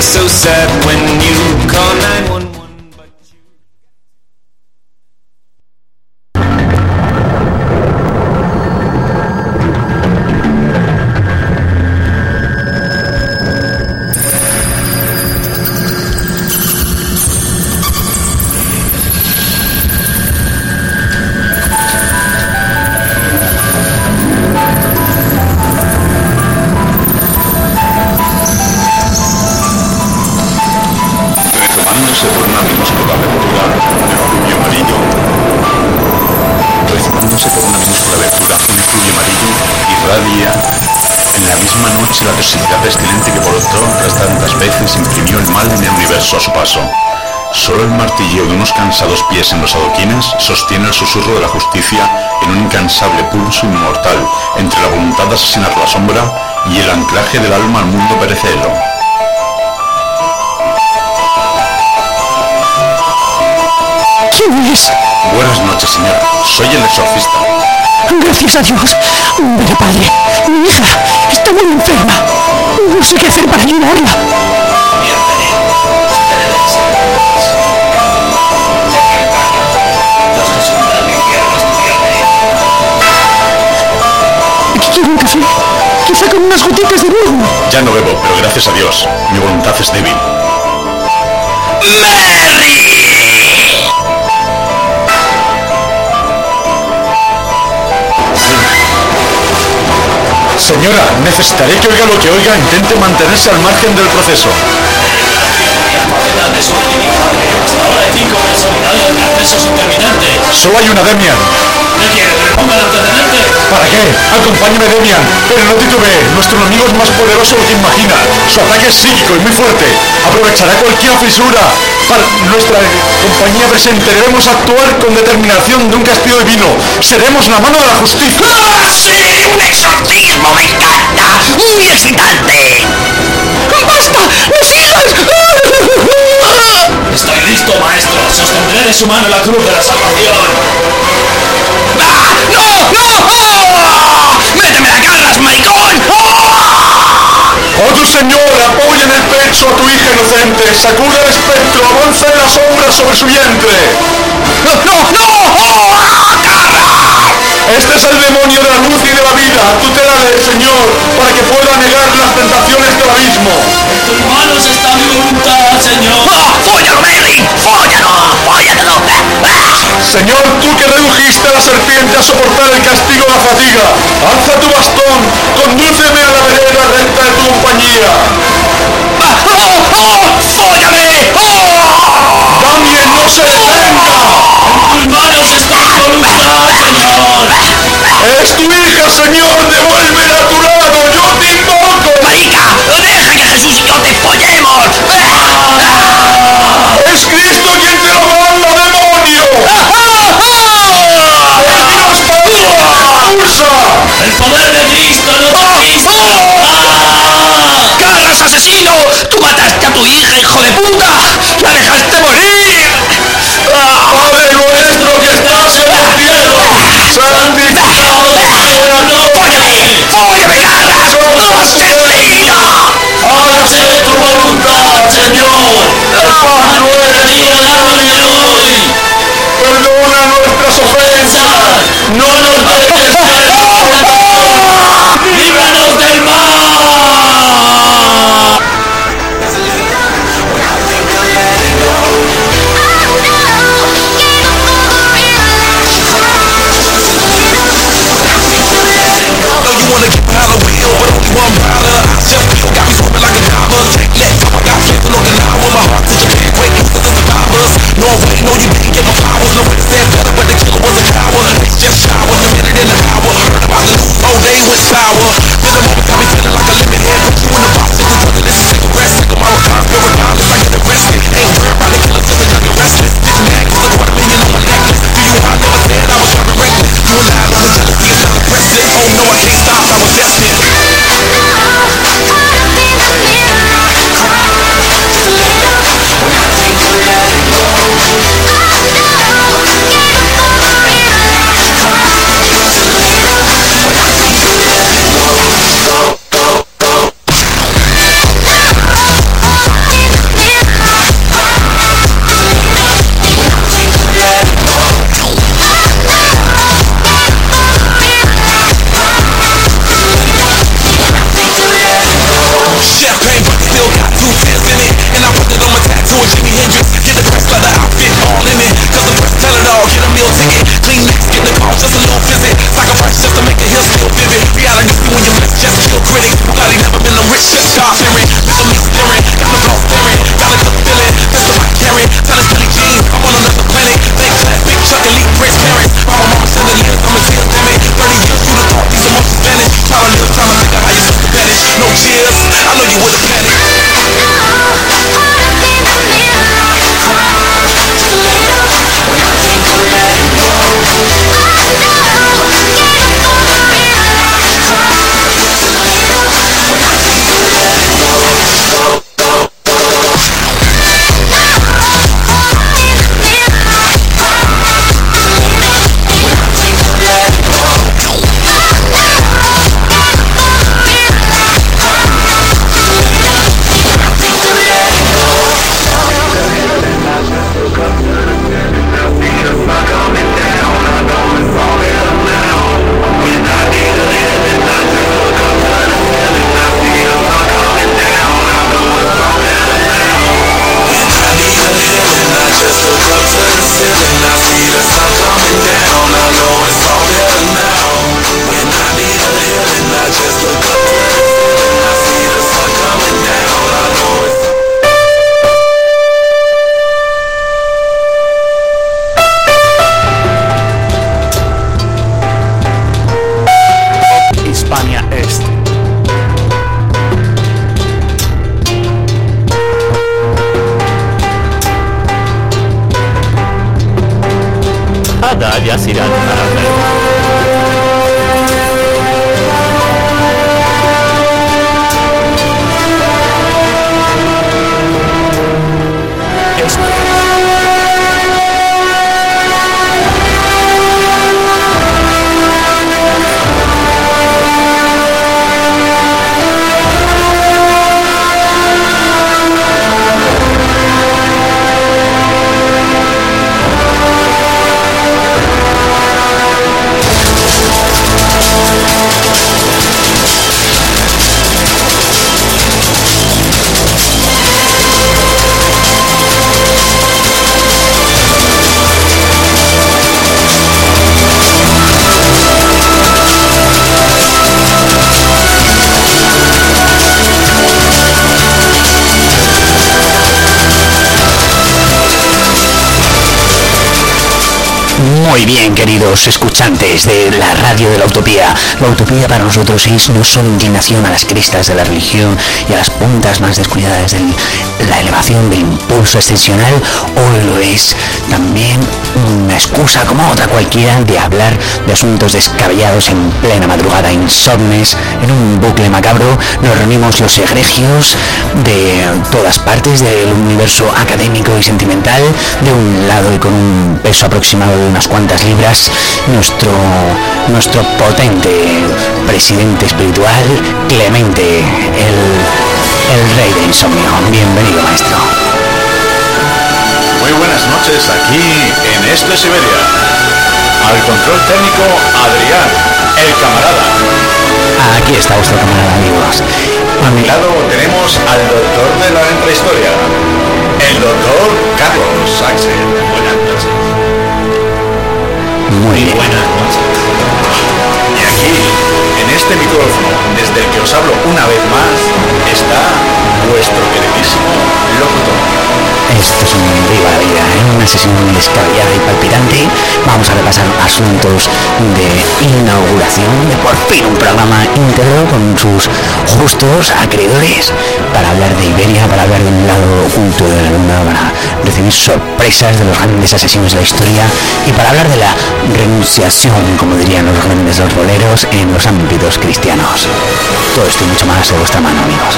feel so sad when you call 911. La toxicidad pestilente que brotó tras tantas veces imprimió el mal en el universo a su paso. Solo el martilleo de unos cansados pies en los adoquines sostiene el susurro de la justicia en un incansable pulso inmortal entre la voluntad de asesinar la sombra y el anclaje del alma al mundo perecedero. ¿Quién es? Buenas noches, señora. Soy el exorcista. Gracias a Dios. Hombre, padre, mi hija está muy enferma. No sé qué hacer para ayudarla. ¿Quiere un café? Quizá con unas gotitas de burro. Ya no bebo, pero gracias a Dios, mi voluntad es débil. ¡Mary! Señora, necesitaré que oiga lo que oiga. Intente mantenerse al margen del proceso. Solo hay una, Demian. ¿Qué quiere? ¿Que le ponga el antecedente? ¿Para qué? Acompáñeme, Demian. Pero no titubee. Nuestro enemigo es más poderoso de lo que imagina. Su ataque es psíquico y muy fuerte. Aprovechará cualquier fisura. Para nuestra compañía presente debemos actuar con determinación de un castigo divino. Seremos la mano de la justicia. ¡Ah, sí! ¡Un exorcismo! ¡Me encanta! ¡Muy excitante! ¡Basta! ¡No sigas! Estoy listo, maestro. Sostendré de su mano la cruz de la salvación. ¡Ah! ¡No! ¡No! ¡Oh! ¡Méteme la garras, maricón! ¡Oh! ¡Oh, tu señor! Apoya en el pecho a tu hija inocente. Sacude el espectro. Avanza en la sombra sobre su vientre. ¡No! ¡No! ¡No! ¡Oh! ¡Carra! Este es el demonio de la luz y de la vida. Tutela del Señor para que pueda negar las tentaciones del abismo. En tus manos está mi voluntad, Señor. ¡Oh! ¡Fóllalo, Mary! ¡Fóllalo! ¡Fóllatelo! Señor, tú que redujiste a la serpiente a soportar el castigo de la fatiga, alza tu bastón, condúceme a la vereda recta de tu compañía. ¡Fóllame! ¡Oh! ¡Daniel, no se detenga! En tus manos está mi voluntad, Señor. ¡Es tu hija, Señor! ¡Devuélvela a tu lado! ¡Yo te invoco! ¡Marica! ¡Deja que Jesús y yo te follemos! ¡Es Cristo quien te lo manda, demonio! ¡El poder de Cristo no te pisa! ¡Carras, asesino! ¡Tú mataste a tu hija, hijo de puta! ¡La dejaste morir! ¡Padre nuestro que estás en el cielo! ¡Santificado sea tu nombre! ¡Fóllame, carras! ¡Asesino! ¡Hágase tu voluntad, Señor! ¡El pan nuestro dame hoy! ¡Perdona nuestras ofensas! ¡No nos dejes caer! ¡Líbranos del mal! blue tears in it. And I put it on my tattoo of Jimi Hendrix. Get the press leather outfit all in it. Cause the press tell it all, get a meal ticket. Clean next, get the call, just a little visit. Sacrifice just to make the hill still vivid. Reality when you miss, just kill critics. Bugatti never been a rich, just God fearing. Mr. Me staring, got the blow staring. Got a good feeling, that's the right carry. Tell us Billy Jean, I'm on another planet. Big class, big chuck, elite transparent. Mama, mama, 7 years, I'm a tear, damn it. 30 years, you the thought these emotions vanish. Try to live, try to figure how you supposed to vanish. No cheers, I know you would've panicked. Muy bien, queridos escuchantes de la radio de la utopía. La utopía para nosotros es no solo inclinación a las crestas de la religión y a las puntas más descuidadas de la elevación del impulso excepcional, hoy lo es también una excusa como otra cualquiera de hablar de asuntos descabellados en plena madrugada, insomnes, en un bucle macabro. Nos reunimos los egregios de todas partes del universo académico y sentimental, de un lado y con un peso aproximado de unas cuantas libras, nuestro potente presidente espiritual, Clemente, el rey de insomnio. Bienvenido, maestro. Muy buenas noches aquí en Esto es Siberia. Al control técnico, Adrián, el camarada. Aquí está vuestro camarada, amigos. A mi lado tenemos al doctor de la intrahistoria, el doctor Carlos Axel. Buenas noches. Muy bien. Buenas noches. Y aquí, en este micrófono, desde el que os hablo una vez más, está vuestro queridísimo locutor. Esto es un viva la vida, una sesión descabellada y palpitante. Vamos a repasar asuntos de inauguración de por fin un programa íntegro con sus justos acreedores para hablar de Iberia, para hablar de un lado oculto de la luna, para recibir sorpresas de los grandes asesinos de la historia y para hablar de la renunciación, como dirían los grandes roleros, en los ámbitos cristianos. Todo esto y mucho más de vuestra mano, amigos.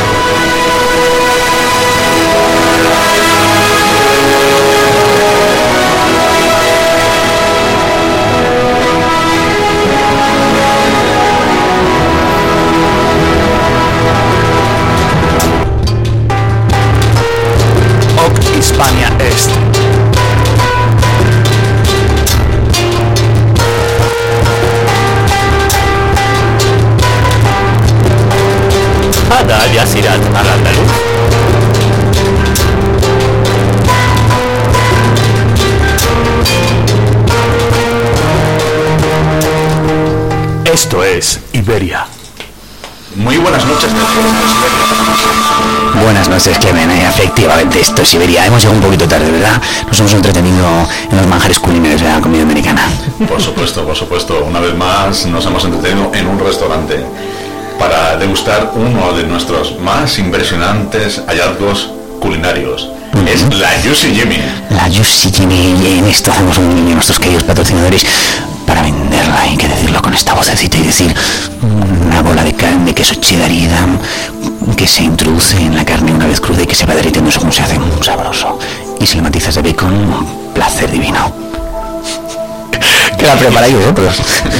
Hispania Est. هذا ياسيرات الأندلس. Esto es Iberia. Muy buenas noches, Buenas noches, Clemen. Efectivamente, esto es Siberia. Hemos llegado un poquito tarde, ¿verdad? Nos hemos entretenido en los manjares culinarios de la comida americana. Por supuesto. Una vez más nos hemos entretenido en un restaurante para degustar uno de nuestros más impresionantes hallazgos culinarios. Es la Juicy Jimmy. La Juicy Jimmy, y en esto hacemos un guiño a nuestros queridos patrocinadores para venderla. Hay que decirlo con esta vocecita y decir una bola de carne de queso cheddar y edam que se introduce en la carne una vez cruda y que se va derritiendo según se hace muy sabroso. Y si le matizas de bacon, placer divino. Que la preparáis vosotros.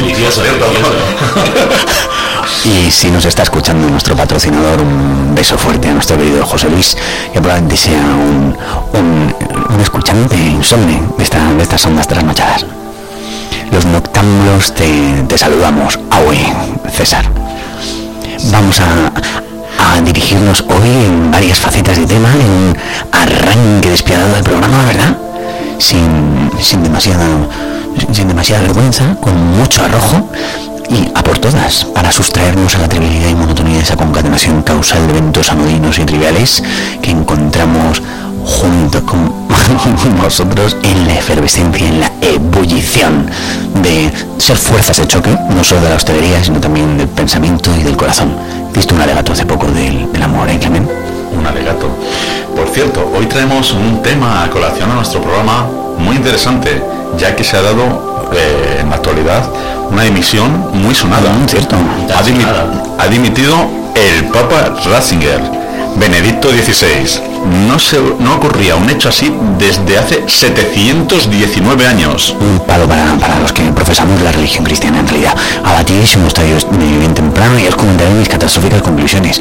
Y si nos está escuchando nuestro patrocinador, un beso fuerte a nuestro querido José Luis, que probablemente sea un escuchante insomne de estas ondas trasnochadas. Los noctámbulos te saludamos. Hoy, César. Vamos a dirigirnos hoy en varias facetas de tema, en un arranque despiadado del programa, ¿verdad? Sin demasiada vergüenza, con mucho arrojo, y a por todas, para sustraernos a la trivialidad y monotonía de esa concatenación causal de eventos anodinos y triviales que encontramos junto con nosotros en la efervescencia, en la ebullición de ser fuerzas de choque, no solo de la hostelería, sino también del pensamiento y del corazón. ¿Viste un alegato hace poco del amor, Clemen? Un alegato. Por cierto, hoy traemos un tema a colación a nuestro programa muy interesante, ya que se ha dado en la actualidad una dimisión muy sonada. Cierto. Ha dimitido el Papa Ratzinger, Benedicto XVI. No ocurría un hecho así desde hace 719 años. Un palo para los que profesamos la religión cristiana, en realidad. Abatidísimo estoy bien temprano y os comentaré mis catastróficas conclusiones.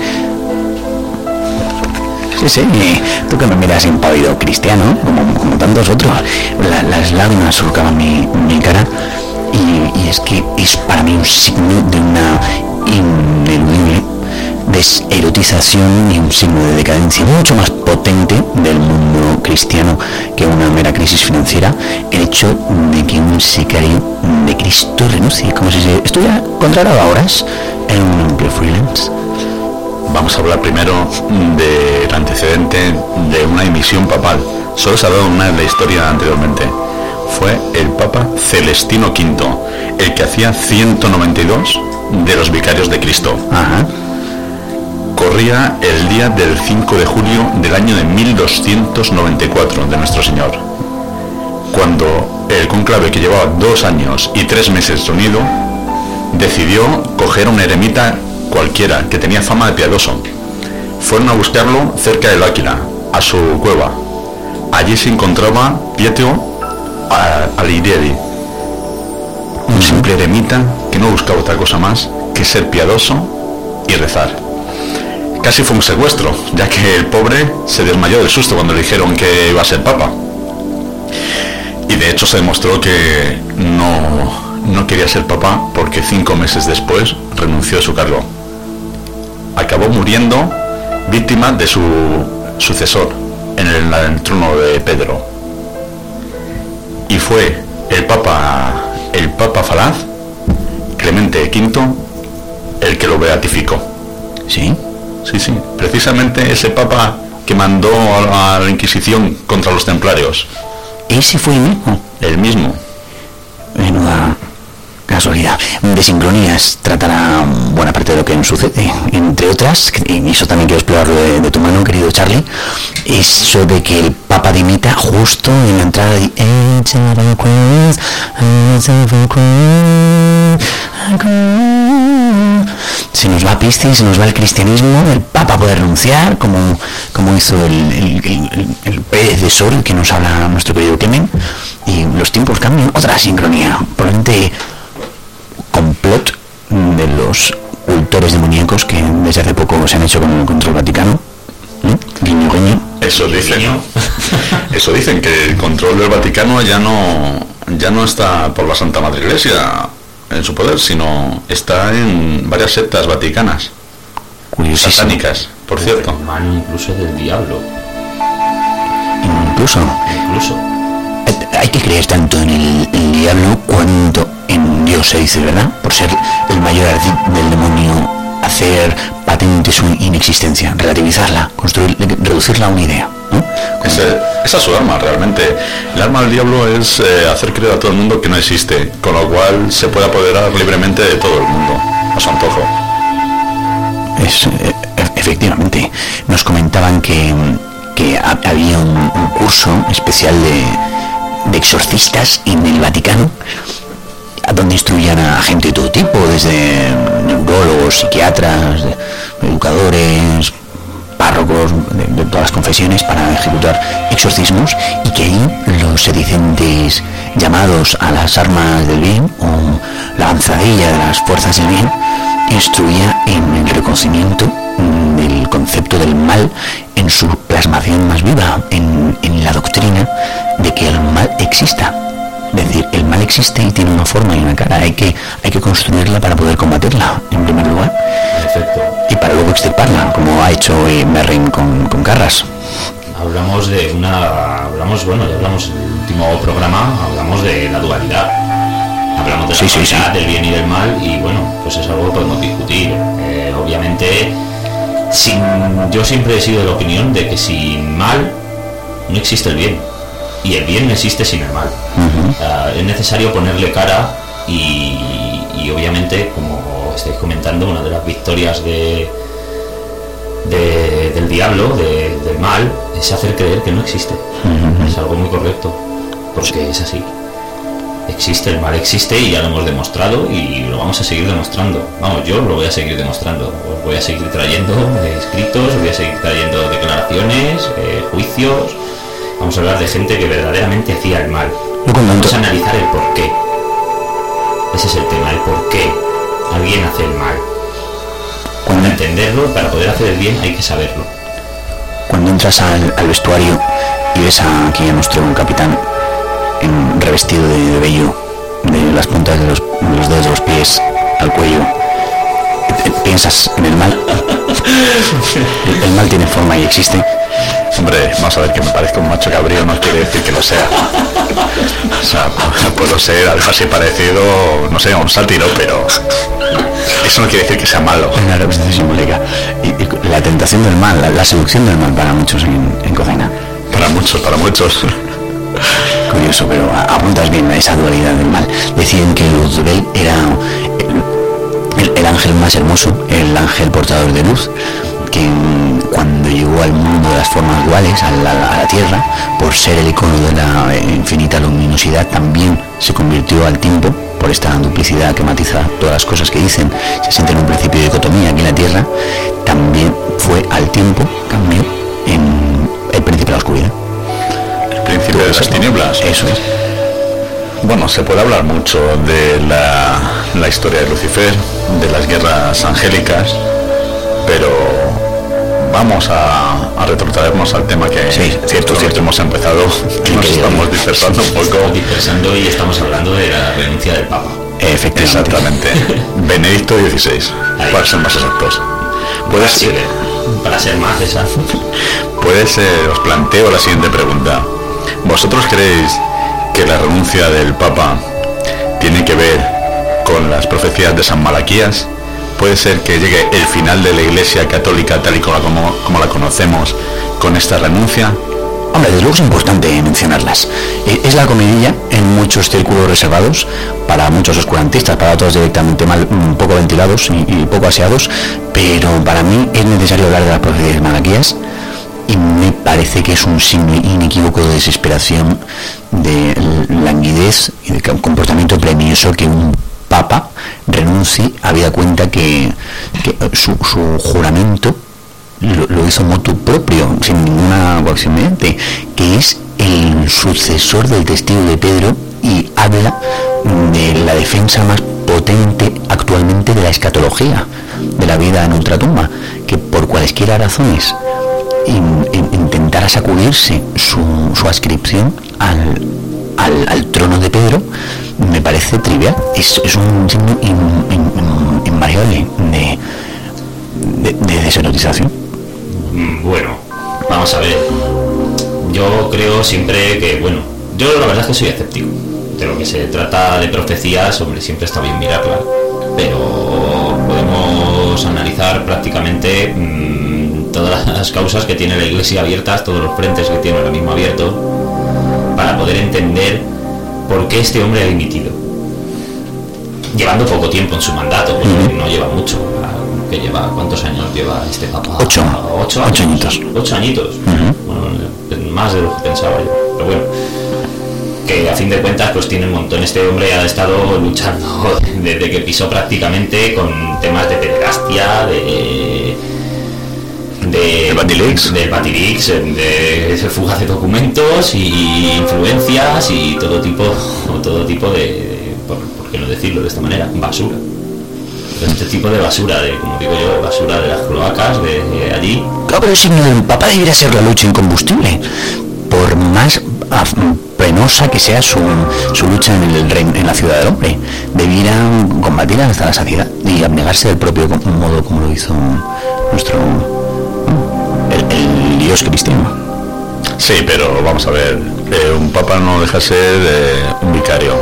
Sí, tú que me miras impávido cristiano, como tantos otros, las lágrimas surcaban mi cara, y es que es para mí un signo de una ineludible deserotización y un signo de decadencia mucho más potente del mundo cristiano que una mera crisis financiera, el hecho de que un sicario de Cristo renuncie, como si se estuviera contratado a horas en un empleo freelance. Vamos a hablar primero del antecedente de una dimisión papal. Solo se ha dado una en la historia anteriormente. Fue el Papa Celestino V, el que hacía 192 de los vicarios de Cristo. Ajá. Corría el día del 5 de julio del año de 1294 de nuestro Señor, cuando el cónclave, que llevaba 2 años y 3 meses reunido, decidió coger a un eremita cualquiera que tenía fama de piadoso. Fueron a buscarlo cerca del Áquila, a su cueva. Allí se encontraba Pietro Alirieri, un simple eremita que no buscaba otra cosa más que ser piadoso y rezar. Casi fue un secuestro, ya que el pobre se desmayó del susto cuando le dijeron que iba a ser papa. Y de hecho se demostró que no quería ser papa, porque 5 meses después renunció a su cargo. Acabó muriendo víctima de su sucesor en el trono de Pedro. Y fue el Papa Falaz, Clemente V, el que lo beatificó. ¿Sí? Sí, precisamente ese Papa que mandó a la Inquisición contra los templarios. ¿Ese fue el mismo? El mismo. Menuda casualidad. De sincronías tratará buena parte de lo que nos sucede, entre otras, y eso también quiero explorarlo de tu mano, querido Charlie, eso de que el Papa dimita justo en la entrada de se nos va Piscis, se nos va el cristianismo, el Papa puede renunciar, como hizo el predecesor que nos habla nuestro querido Clemen, y los tiempos cambian. Otra sincronía, probablemente complot de los cultores demoníacos que desde hace poco se han hecho con el control Vaticano. Guiño, guiño. Eso dicen que el control del Vaticano ya no está por la Santa Madre Iglesia en su poder, sino está en varias sectas vaticanas, satánicas, por cierto. Mano incluso del diablo. Incluso. Incluso. Hay que creer tanto en el diablo cuanto en Dios, se dice, ¿verdad? Por ser el mayor ardid del demonio, hacer patente su inexistencia, relativizarla, reducirla a una idea, ¿no? Esa es su arma, realmente. El arma del diablo es hacer creer a todo el mundo que no existe, con lo cual se puede apoderar libremente de todo el mundo, a su antojo. Efectivamente, nos comentaban que había un curso especial de exorcistas en el Vaticano, donde instruían a gente de todo tipo, desde neurólogos, psiquiatras, educadores, párrocos de todas las confesiones, para ejecutar exorcismos, y que ahí los sedicentes llamados a las armas del bien, o la avanzadilla de las fuerzas del bien, instruía en el reconocimiento del concepto del mal en su plasmación más viva, en la doctrina de que el mal exista. Es decir, el mal existe y tiene una forma y una cara. Hay que construirla para poder combatirla, en primer lugar. Perfecto. Y para luego extirparla, como ha hecho Merrin con Carras. Hablamos en el último programa, hablamos de la dualidad. Hablamos de la dualidad del bien y del mal, y bueno, pues es algo que podemos discutir. Obviamente, yo siempre he sido de la opinión de que sin mal no existe el bien, y el bien no existe sin el mal. Es necesario ponerle cara, y obviamente, como estáis comentando, una de las victorias del diablo, del mal, es hacer creer que no existe. Es algo muy correcto, porque es así. Existe, el mal existe, y ya lo hemos demostrado, y lo vamos a seguir demostrando. Vamos, yo lo voy a seguir demostrando. Os voy a seguir trayendo escritos, voy a seguir trayendo declaraciones, juicios. Vamos a hablar de gente que verdaderamente hacía el mal. Vamos a analizar el por qué. Ese es el tema, el por qué alguien hace el mal. Para entenderlo, para poder hacer el bien, hay que saberlo. Cuando entras al vestuario y ves aquí a nuestro capitán revestido de vello, de las puntas de los dedos de los pies al cuello, piensas en el mal. El mal tiene forma y existe. Hombre, vamos a ver, que me parezca un macho cabrío no quiere decir que lo sea. O sea, puedo ser algo así parecido, no sé, a un sátiro, pero eso no quiere decir que sea malo. Una representación simbólica. Y la tentación del mal, la seducción del mal para muchos en cocina. Para muchos. Curioso, pero apuntas bien a esa dualidad del mal. Decían que Luzbel era el ángel más hermoso, el ángel portador de luz, que cuando llegó al mundo de las formas duales, a la Tierra, por ser el icono de la infinita luminosidad, también se convirtió al tiempo, por esta duplicidad que matiza todas las cosas que dicen, se siente en un principio de dicotomía aquí en la Tierra, también fue al tiempo, cambió en el príncipe de la oscuridad. El príncipe de las tinieblas. Eso es. Bueno, se puede hablar mucho de la historia de Lucifer, de las guerras angélicas, pero vamos a retrotraernos al tema que cierto hemos empezado, que nos estamos dispersando un poco. Y estamos hablando de la renuncia del Papa. Exactamente. Benedicto XVI, para ser más exactos. Para ser más exactos. Os planteo la siguiente pregunta. ¿Vosotros creéis que la renuncia del Papa tiene que ver con las profecías de San Malaquías? ¿Puede ser que llegue el final de la Iglesia Católica tal y como la conocemos con esta renuncia? Hombre, desde luego es importante mencionarlas. Es la comidilla en muchos círculos reservados, para muchos oscurantistas, para otros directamente poco ventilados y poco aseados, pero para mí es necesario hablar de las profecías de Malaquías, y me parece que es un signo inequívoco de desesperación, de languidez y de comportamiento premioso que un Papa renuncie, habida cuenta que su juramento lo hizo motu propio, sin ninguna coacción mediante, que es el sucesor del testigo de Pedro, y habla de la defensa más potente actualmente de la escatología, de la vida en ultratumba, que por cualesquiera razones intentara sacudirse su adscripción al trono de Pedro, me parece trivial. Es un signo invariable de deserotización. Bueno, vamos a ver. Yo creo siempre que, Yo la verdad es que soy escéptico. De lo que se trata de profecías, hombre, siempre está bien mirarla, pero podemos analizar prácticamente todas las causas que tiene la Iglesia abiertas, todos los frentes que tiene ahora mismo abiertos, para poder entender por qué este hombre ha dimitido. Llevando poco tiempo en su mandato, porque no lleva mucho. Que lleva, ¿cuántos años lleva este papa? 8 añitos. 8 añitos. Bueno, más de lo que pensaba yo. Pero bueno, que a fin de cuentas pues tiene un montón. Este hombre ha estado luchando desde que pisó prácticamente con temas de pederastia, del Batilix, de fuga de documentos y influencias y todo tipo de, por qué no decirlo de esta manera, basura. Este tipo de basura, como digo yo, basura de las cloacas de allí. Claro, pero el signo del Papa debería ser la lucha incombustible. Por más penosa que sea su lucha en la ciudad del hombre, debiera combatirla hasta la saciedad y abnegarse del propio modo como lo hizo nuestro el Dios cristiano. Sí, pero vamos a ver, un papa no deja de ser un vicario.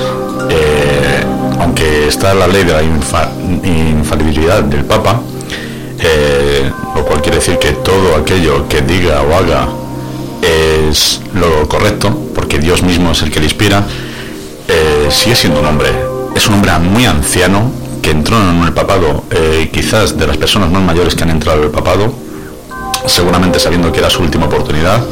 Aunque está la ley de la infalibilidad del papa, lo cual quiere decir que todo aquello que diga o haga es lo correcto, porque Dios mismo es el que le inspira, sigue siendo un hombre. Es un hombre muy anciano que entró en el papado, quizás de las personas más mayores que han entrado en el papado, seguramente sabiendo que era su última oportunidad.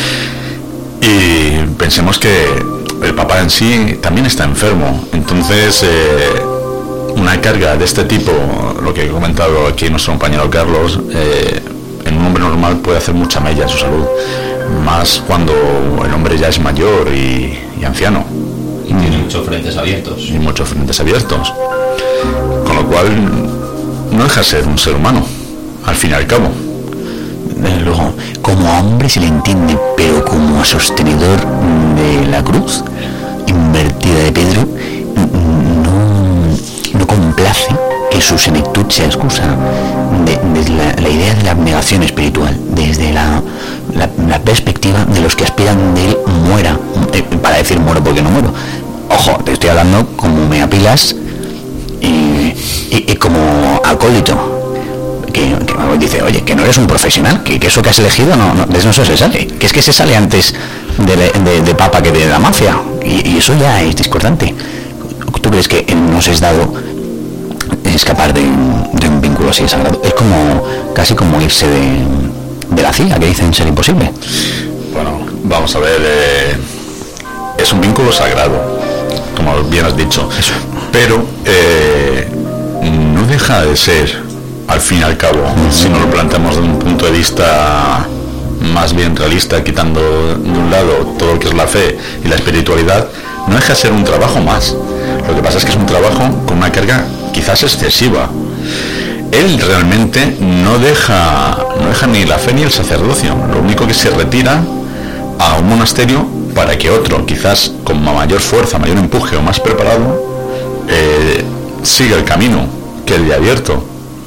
Y pensemos que el Papa en sí también está enfermo, entonces una carga de este tipo, lo que he comentado aquí nuestro compañero Carlos, en un hombre normal puede hacer mucha mella en su salud, más cuando el hombre ya es mayor y anciano. Y tiene muchos frentes abiertos. Y muchos frentes abiertos. Con lo cual no deja de ser un ser humano, al fin y al cabo. Desde luego, como hombre se le entiende, pero como sostenedor de la cruz invertida de Pedro, no complace que su senectud sea excusa. Desde la idea de la abnegación espiritual, desde la perspectiva de los que aspiran de él muera, para decir muero porque no muero. Ojo, te estoy hablando como me apilas y como acólito. Que dice, oye, que no eres un profesional, que eso que has elegido de eso se sale, que es que se sale antes de papa que de la mafia, y eso ya es discordante. ¿Tú crees que nos es dado escapar de un vínculo así sagrado? Es como casi como irse de la CIA, que dicen ser imposible. Bueno, vamos a ver, es un vínculo sagrado, como bien has dicho, eso. Pero no deja de ser, al fin y al cabo, si nos lo planteamos desde un punto de vista más bien realista, quitando de un lado todo lo que es la fe y la espiritualidad, no deja de ser un trabajo más. Lo que pasa es que es un trabajo con una carga quizás excesiva. Él realmente no deja ni la fe ni el sacerdocio, lo único que se retira a un monasterio para que otro, quizás con mayor fuerza, mayor empuje o más preparado, siga el camino que él ya ha abierto.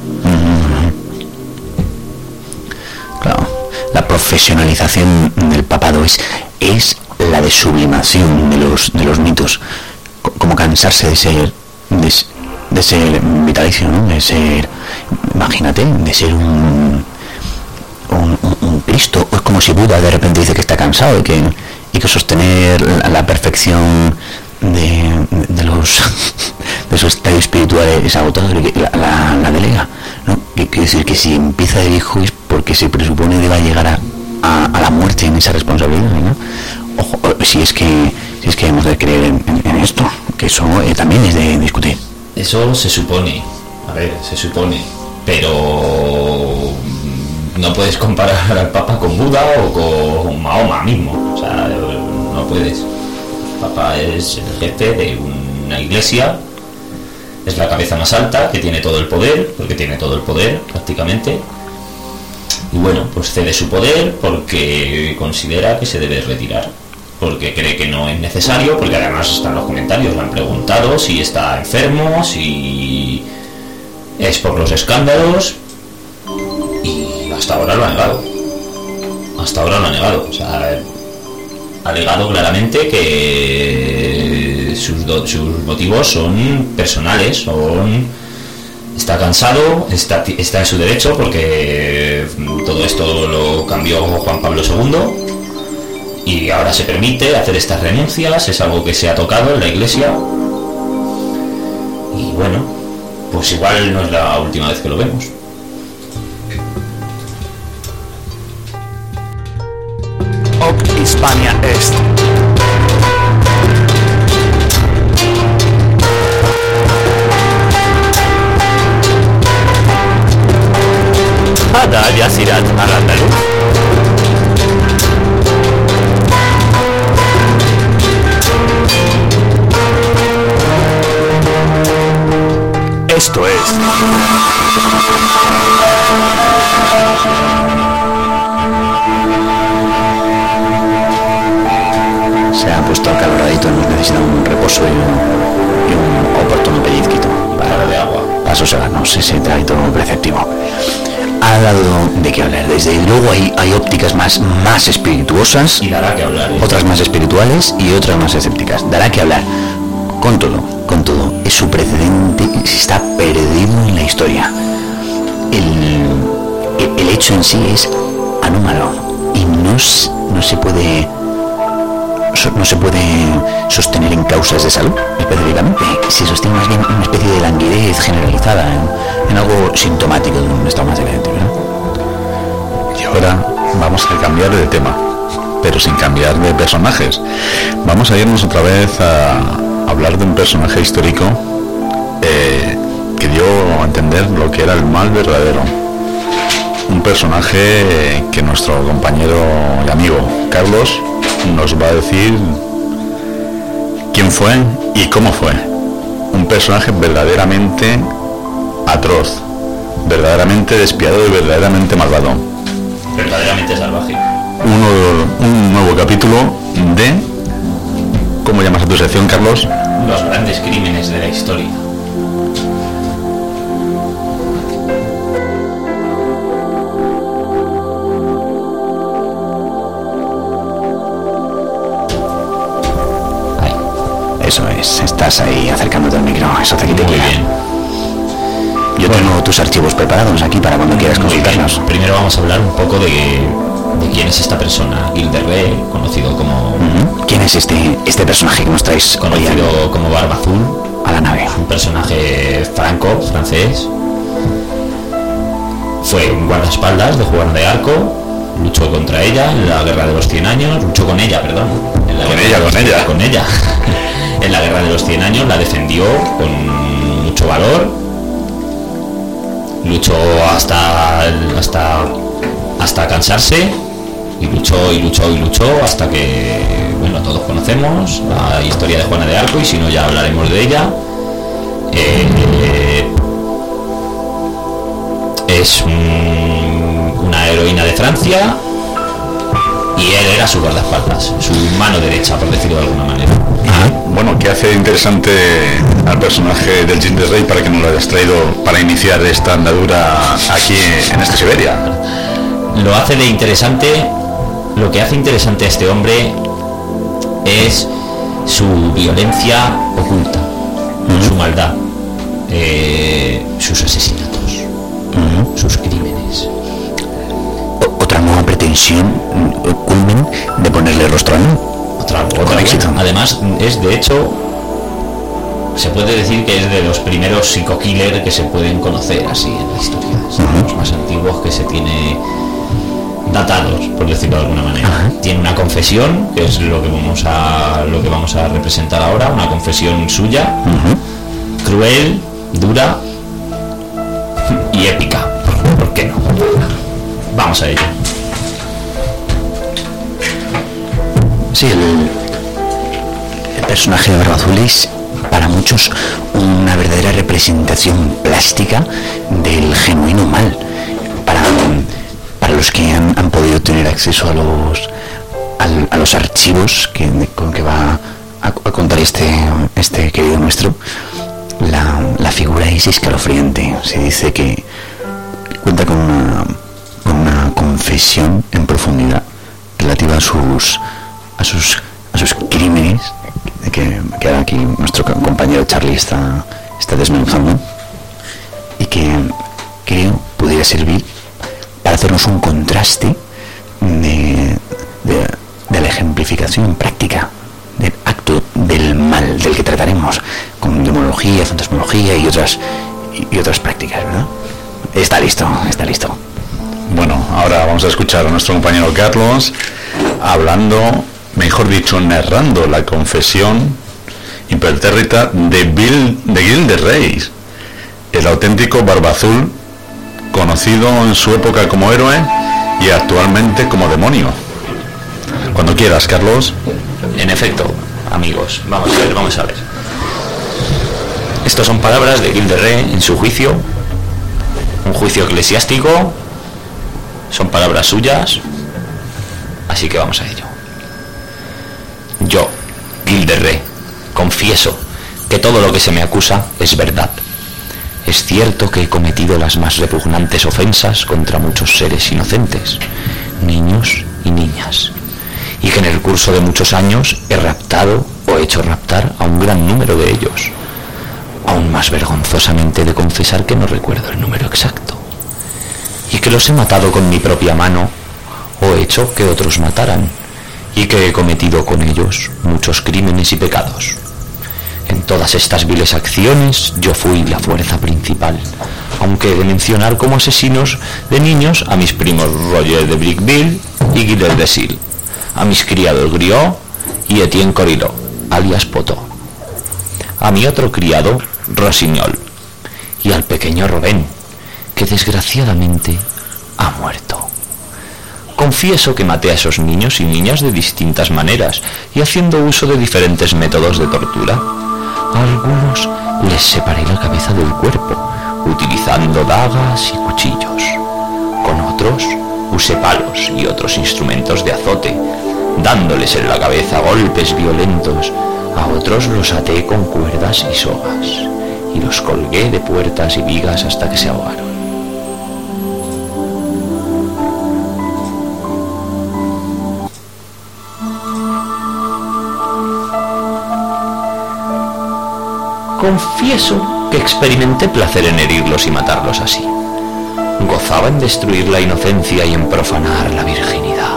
Claro, la profesionalización del papado es la de sublimación de los mitos, como cansarse de ser vitalicio, ¿no? De ser, imagínate, de ser un Cristo. Es como si Buda de repente dice que está cansado y que sostener la perfección de su estado espiritual es agotador y que la delega, ¿no? Quiere decir que si empieza de viejo es porque se presupone que va a llegar a la muerte en esa responsabilidad, ¿no? Ojo, si es que hemos de creer en esto, que eso también es de discutir. Eso se supone, pero no puedes comparar al Papa con Buda o con Mahoma mismo, o sea, no puedes. El Papa es el jefe de una iglesia, es la cabeza más alta, que tiene todo el poder, porque tiene todo el poder prácticamente, y bueno, pues cede su poder porque considera que se debe retirar, porque cree que no es necesario, porque además están los comentarios, le han preguntado si está enfermo, si es por los escándalos, y hasta ahora lo ha negado, o sea, alegado claramente que sus motivos son personales, está cansado, está en su derecho, porque todo esto lo cambió Juan Pablo II y ahora se permite hacer estas renuncias, es algo que se ha tocado en la Iglesia y bueno, pues igual no es la última vez que lo vemos. Hoc Hispania Est. Hada Yasirat Al-Andalus. Esto es Se ha puesto caloradito, hemos necesitado un reposo y un oportuno pellizquito para sosegarnos, ese traguito preceptivo. Ha dado de qué hablar, desde luego hay ópticas más espirituosas Y dará que hablar, otras más espirituales y otras más escépticas. Dará que hablar. Con todo, es su precedente está perdido en la historia. El hecho en sí es anómalo y no se puede sostener en causas de salud específicamente. Se sostiene más bien una especie de languidez generalizada en algo sintomático de un estado más evidente, ¿verdad? Y ahora vamos a cambiar de tema, pero sin cambiar de personajes. Vamos a irnos otra vez a hablar de un personaje histórico que dio a entender lo que era el mal verdadero. Un personaje que nuestro compañero y amigo Carlos nos va a decir quién fue y cómo fue. Un personaje verdaderamente atroz, verdaderamente despiadado y verdaderamente malvado. verdaderamente salvaje. Un nuevo capítulo de... ¿Cómo llamas a tu sección, Carlos? Los grandes crímenes de la historia. Eso es, estás ahí acercándote al micro, eso hace que te Muy quiera. bien. Yo tengo tus archivos preparados aquí para cuando quieras Muy bien. consultarlos. Primero vamos a hablar un poco de quién es esta persona, Gilderay, conocido como ¿Quién es este personaje que nos traes hoy conocido como Barba Azul, a la nave? un personaje francés. Fue un guardaespaldas de Juana de Arco, luchó contra ella en la Guerra de los 100 años, luchó con ella, perdón. Con ella. En la Guerra de los 100 años la defendió con mucho valor, luchó hasta cansarse y luchó hasta que, bueno, todos conocemos la historia de Juana de Arco y si no ya hablaremos de ella. Es una heroína de Francia y él era su guardaespaldas, su mano derecha, por decirlo de alguna manera. Bueno, ¿qué hace interesante al personaje del Gilderay para que nos lo hayas traído para iniciar esta andadura aquí en esta Siberia? Lo que hace interesante a este hombre es su violencia oculta, su maldad, sus asesinatos, sus crímenes. Otra nueva pretensión, culmen de ponerle rostro a mí. Otra Con éxito. Además, es de hecho, se puede decir que es de los primeros psico-killer que se pueden conocer así en la historia. Son los más antiguos que se tiene datados, por decirlo de alguna manera. Tiene una confesión, que es lo que vamos a representar ahora, una confesión suya, cruel, dura y épica. ¿Por qué no? Vamos a ello. Sí, el personaje de Barba Azul es para muchos una verdadera representación plástica del genuino mal. Para los que han podido tener acceso a los archivos con que va a contar este querido nuestro, la figura es escalofriante. Se dice que cuenta con una confesión en profundidad relativa a sus a sus crímenes que ahora aquí nuestro compañero Charlie está desmenuzando, y que creo pudiera servir para hacernos un contraste de la ejemplificación práctica del acto del mal del que trataremos, con demonología, fantasmología y otras prácticas, ¿verdad? Está listo. Bueno, ahora vamos a escuchar a nuestro compañero Carlos hablando, mejor dicho, narrando la confesión impertérrita de Gil de Reis, el auténtico Barba Azul, conocido en su época como héroe y actualmente como demonio. Cuando quieras, Carlos. En efecto, amigos, vamos a ver. Estas son palabras de Gil de Rey en su juicio, un juicio eclesiástico, son palabras suyas, así que vamos a ello. Yo, Gil de Rey, confieso que todo lo que se me acusa es verdad. Es cierto que he cometido las más repugnantes ofensas contra muchos seres inocentes, niños y niñas, y que en el curso de muchos años he raptado o hecho raptar a un gran número de ellos. Aún más vergonzosamente he de confesar que no recuerdo el número exacto, y que los he matado con mi propia mano o hecho que otros mataran, y que he cometido con ellos muchos crímenes y pecados. En todas estas viles acciones yo fui la fuerza principal, aunque he de mencionar como asesinos de niños a mis primos Roger de Brickville y Guider de Sil, a mis criados Griot y Etienne Corillo, alias Poto, a mi otro criado Rossignol y al pequeño Robin, que desgraciadamente ha muerto. Confieso que maté a esos niños y niñas de distintas maneras y haciendo uso de diferentes métodos de tortura. A algunos les separé la cabeza del cuerpo, utilizando dagas y cuchillos. Con otros usé palos y otros instrumentos de azote, dándoles en la cabeza golpes violentos. A otros los até con cuerdas y sogas, y los colgué de puertas y vigas hasta que se ahogaron. Confieso que experimenté placer en herirlos y matarlos así. Gozaba en destruir la inocencia y en profanar la virginidad.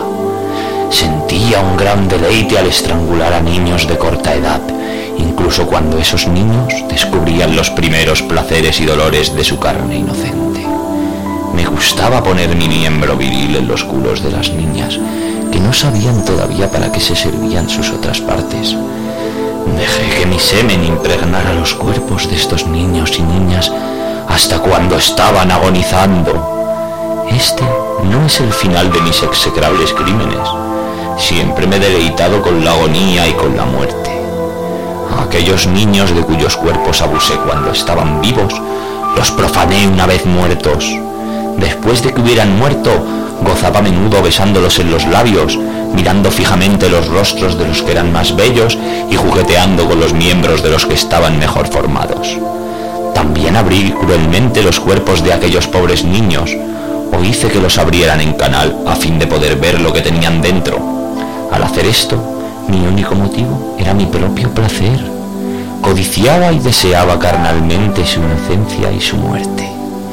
Sentía un gran deleite al estrangular a niños de corta edad, incluso cuando esos niños descubrían los primeros placeres y dolores de su carne inocente. Me gustaba poner mi miembro viril en los culos de las niñas, que no sabían todavía para qué se servían sus otras partes. Dejé que mi semen impregnara los cuerpos de estos niños y niñas hasta cuando estaban agonizando. Este no es el final de mis execrables crímenes. Siempre me he deleitado con la agonía y con la muerte. A aquellos niños de cuyos cuerpos abusé cuando estaban vivos, los profané una vez muertos. Después de que hubieran muerto, gozaba a menudo besándolos en los labios, mirando fijamente los rostros de los que eran más bellos y jugueteando con los miembros de los que estaban mejor formados. También abrí cruelmente los cuerpos de aquellos pobres niños, o hice que los abrieran en canal a fin de poder ver lo que tenían dentro. Al hacer esto, mi único motivo era mi propio placer. Codiciaba y deseaba carnalmente su inocencia y su muerte.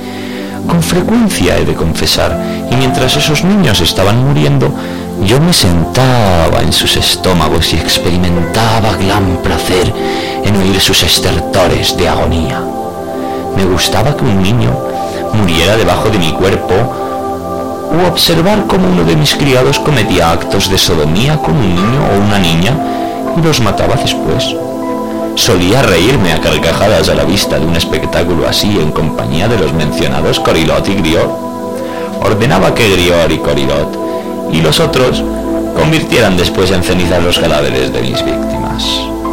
Con frecuencia he de confesar, y mientras esos niños estaban muriendo, yo me sentaba en sus estómagos y experimentaba gran placer en oír sus estertores de agonía. Me gustaba que un niño muriera debajo de mi cuerpo, o observar cómo uno de mis criados cometía actos de sodomía con un niño o una niña y los mataba después. Solía reírme a carcajadas a la vista de un espectáculo así en compañía de los mencionados Corilot y Griot. Ordenaba que Griot y Corilot y los otros convirtieran después en cenizas los cadáveres de mis víctimas.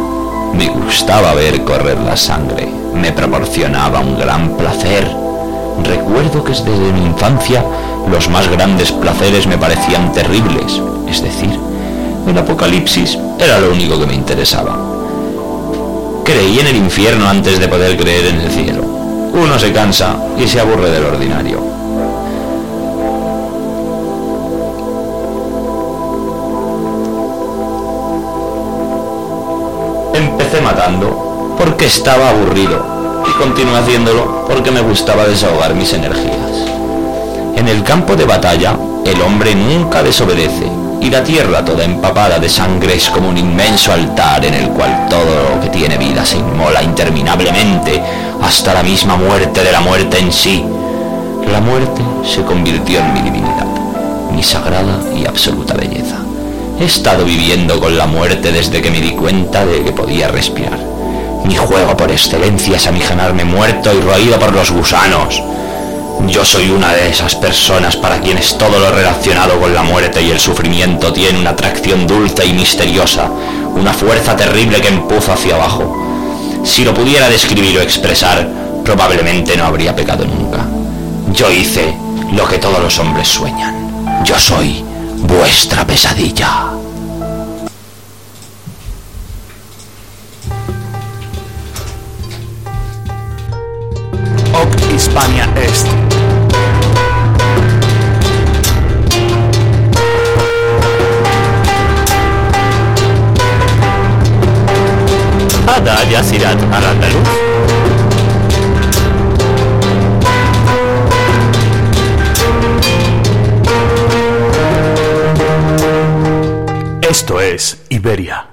Me gustaba ver correr la sangre, me proporcionaba un gran placer. Recuerdo que desde mi infancia los más grandes placeres me parecían terribles, es decir, el apocalipsis era lo único que me interesaba. Creí en el infierno antes de poder creer en el cielo. Uno se cansa y se aburre del ordinario. Empecé matando porque estaba aburrido y continué haciéndolo porque me gustaba desahogar mis energías. En el campo de batalla, el hombre nunca desobedece y la tierra toda empapada de sangre es como un inmenso altar en el cual todo lo que tiene vida se inmola interminablemente hasta la misma muerte de la muerte en sí. La muerte se convirtió en mi divinidad, mi sagrada y absoluta belleza. He estado viviendo con la muerte desde que me di cuenta de que podía respirar. Mi juego por excelencia es amijanarme muerto y roído por los gusanos. Yo soy una de esas personas para quienes todo lo relacionado con la muerte y el sufrimiento tiene una atracción dulce y misteriosa, una fuerza terrible que empuja hacia abajo. Si lo pudiera describir o expresar, probablemente no habría pecado nunca. Yo hice lo que todos los hombres sueñan. Yo soy vuestra pesadilla. Hoc Hispania est. Ada Yasirat Al-Andalus. Esto es Iberia.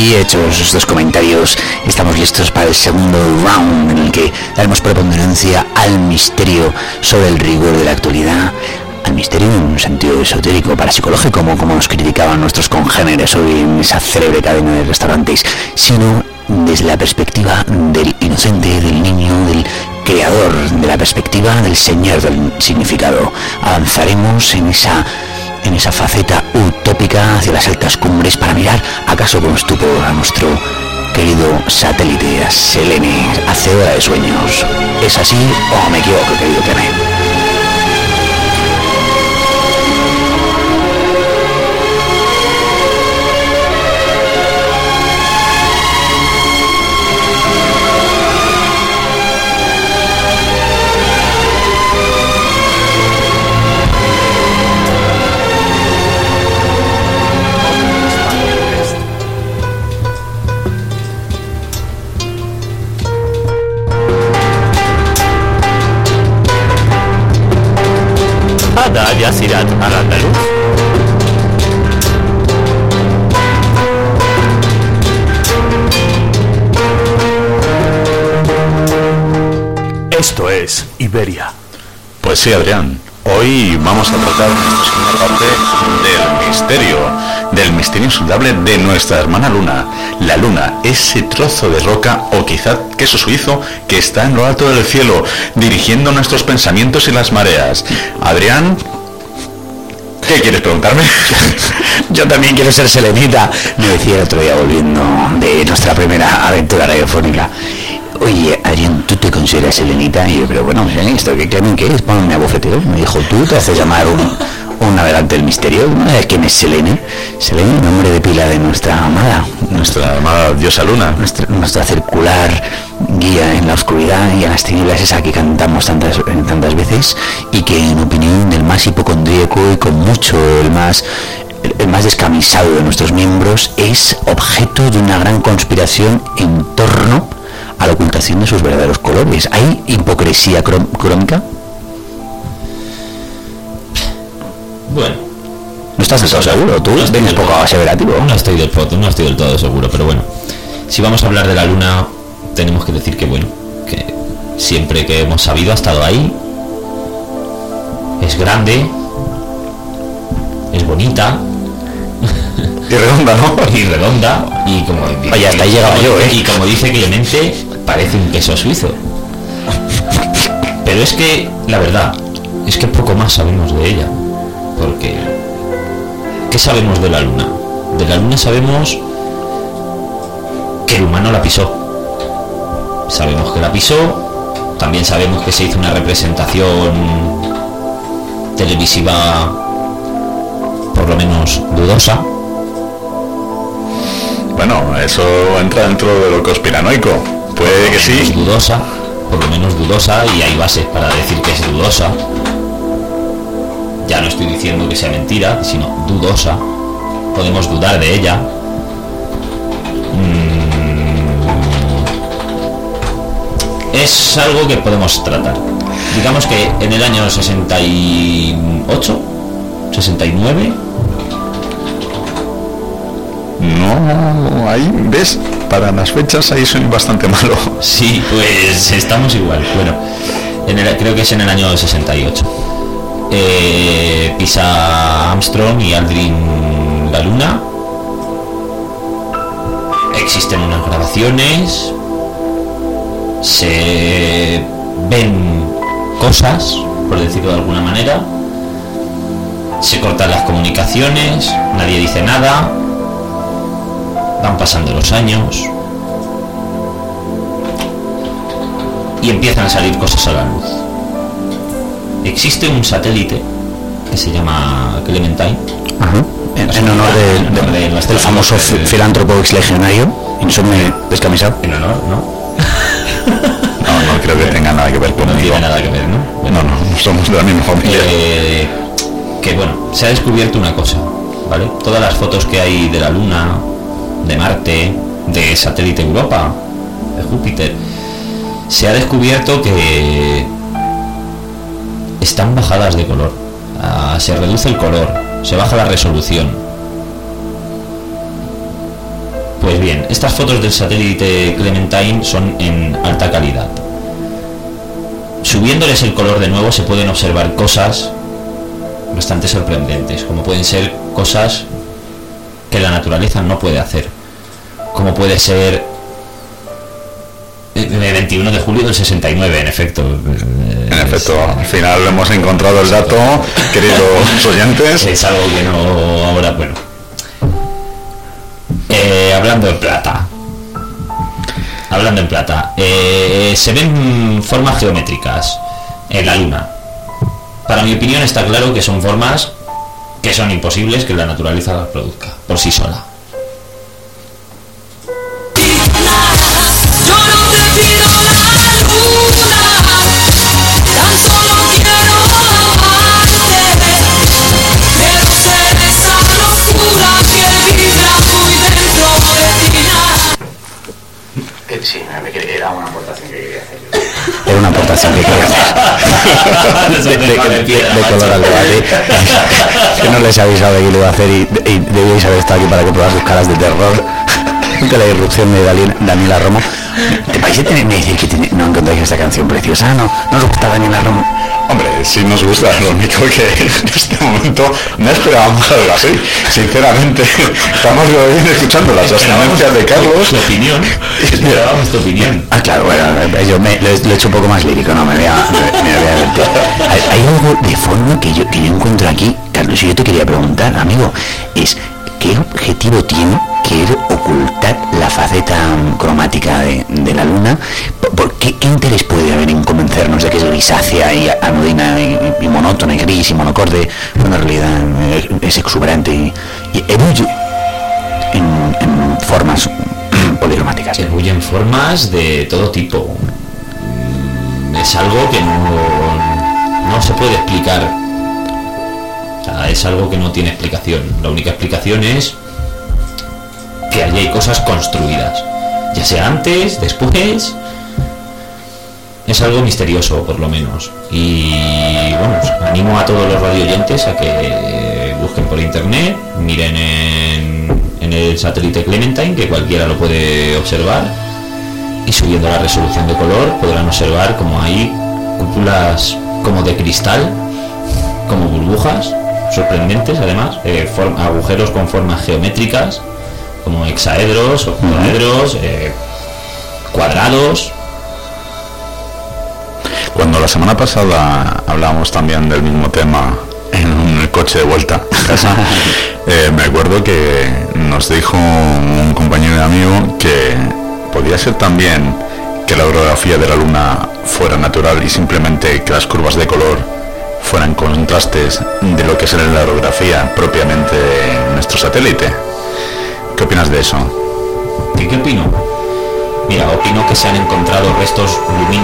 aquí, hechos estos comentarios, estamos listos para el segundo round en el que daremos preponderancia al misterio sobre el rigor de la actualidad, al misterio en un sentido esotérico, parapsicológico, como nos criticaban nuestros congéneres hoy en esa célebre cadena de restaurantes, sino desde la perspectiva del inocente, del niño, del creador, de la perspectiva del señor del significado. Avanzaremos en esa faceta utópica hacia las altas cumbres para mirar acaso con estupor a nuestro querido satélite, a Selene, hacedora de sueños. ¿Es así o me equivoco, querido Clemente? Ada Yasirat Al-Andalus. Esto es Iberia. Pues sí, Adrián. Hoy vamos a tratar en esta segunda parte del misterio insondable de nuestra hermana Luna. La Luna, ese trozo de roca o quizá queso suizo que está en lo alto del cielo, dirigiendo nuestros pensamientos y las mareas. Adrián, ¿qué quieres preguntarme? Yo también quiero ser selenita, me decía el otro día volviendo de nuestra primera aventura radiofónica. Oye, Adrián, ¿tú te consideras selenita? Y yo, pero bueno, ¿esto qué es? Ponme a bofeteo. Me dijo, ¿tú te haces llamar un navegante del misterio? ¿No sabes quién es Selene? Selene, nombre de pila de nuestra amada. Nuestra amada diosa Luna. Nuestra circular guía en la oscuridad y en las tinieblas, esa que cantamos tantas veces, y que en opinión del más hipocondríaco y con mucho el más descamisado de nuestros miembros, es objeto de una gran conspiración en torno a la ocultación de sus verdaderos colores. ¿Hay hipocresía crónica? Bueno, no estás del todo seguro, tú tienes poco aseverativo. No estoy del todo seguro, pero bueno, si vamos a hablar de la Luna, tenemos que decir que bueno, que siempre que hemos sabido ha estado ahí, es grande, es bonita y redonda, ¿no? Y redonda, y como oye, hasta ahí llegaba yo, y como dice Clemente, parece un queso suizo. Pero es que la verdad es que poco más sabemos de ella, porque ¿qué sabemos de la Luna? De la Luna sabemos que el humano la pisó. Sabemos que la pisó, también sabemos que se hizo una representación televisiva por lo menos dudosa. Bueno, eso entra dentro de lo conspiranoico. Puede que sí. Por lo menos dudosa, y hay bases para decir que es dudosa. Ya no estoy diciendo que sea mentira, sino dudosa. Podemos dudar de ella. Es algo que podemos tratar. Digamos que en el año 68, 69... No, ahí, ¿ves? Para las fechas ahí soy bastante malo. Sí, pues estamos igual. Bueno, creo que es en el año 68. Pisa Armstrong y Aldrin la Luna. Existen unas grabaciones. Se ven cosas, por decirlo de alguna manera. Se cortan las comunicaciones. Nadie dice nada. Van pasando los años y empiezan a salir cosas a la luz. Existe un satélite que se llama Clementine. Ajá. En honor del famoso filántropo exlegionario, insomne descamisado. En honor, ¿no? No creo que tenga nada que ver conmigo. No tiene nada que ver, ¿no? Bueno, no somos de la misma familia. Que bueno, se ha descubierto una cosa, ¿vale? Todas las fotos que hay de la Luna, de Marte, de satélite Europa, de Júpiter, se ha descubierto que están bajadas de color. Se reduce el color, se baja la resolución. Pues bien, estas fotos del satélite Clementine son en alta calidad. Subiéndoles el color de nuevo se pueden observar cosas bastante sorprendentes, como pueden ser cosas que la naturaleza no puede hacer, como puede ser el 21 de julio del 69, en efecto. En efecto, al final hemos encontrado el dato, queridos oyentes. Es algo que no ahora, bueno. Hablando en plata, se ven formas geométricas en la Luna. Para mi opinión está claro que son formas que son imposibles que la naturaleza las produzca por sí sola. Sí, era una aportación que quería hacer. Era una aportación que quería hacer. de color al debate. Que no les he avisado de que lo iba a hacer y debíais haber estado aquí para que probas sus caras de terror de la irrupción de Daniela Romo. ¿Te parece me decir que no encontráis esta canción preciosa? ¿No os gusta Daniela Romo? Hombre, sí nos gusta, lo único que en este momento no esperábamos algo así. Sinceramente, estamos bien escuchando las ascendencias de Carlos. Tu opinión. Esperábamos tu opinión. Ah, claro, bueno, yo lo he hecho un poco más lírico, no me voy a mentir. Hay algo de fondo que yo encuentro aquí, Carlos, y yo te quería preguntar, amigo, es ¿qué objetivo tiene querer ocultar la faceta cromática de la Luna? ¿Qué interés puede haber en convencernos de que es grisácea y anodina y monótona y gris y monocorde, cuando en realidad es exuberante y ebulle en formas policromáticas? Ebulle en formas de todo tipo. Es algo que no se puede explicar. O sea, es algo que no tiene explicación. La única explicación es que allí hay cosas construidas, ya sea antes, después. Es algo misterioso, por lo menos. Y bueno, animo a todos los radioyentes a que busquen por internet, miren en el satélite Clementine, que cualquiera lo puede observar, y subiendo la resolución de color podrán observar como hay cúpulas como de cristal, como burbujas sorprendentes, además, agujeros con formas geométricas como hexaedros, octoedros, cuadrados. Cuando la semana pasada hablábamos también del mismo tema en el coche de vuelta a casa, me acuerdo que nos dijo un compañero y amigo que podía ser también que la orografía de la Luna fuera natural y simplemente que las curvas de color fueran contrastes de lo que es la orografía propiamente de nuestro satélite. ¿Qué opinas de eso? ¿Qué opino? Mira, opino que se han encontrado restos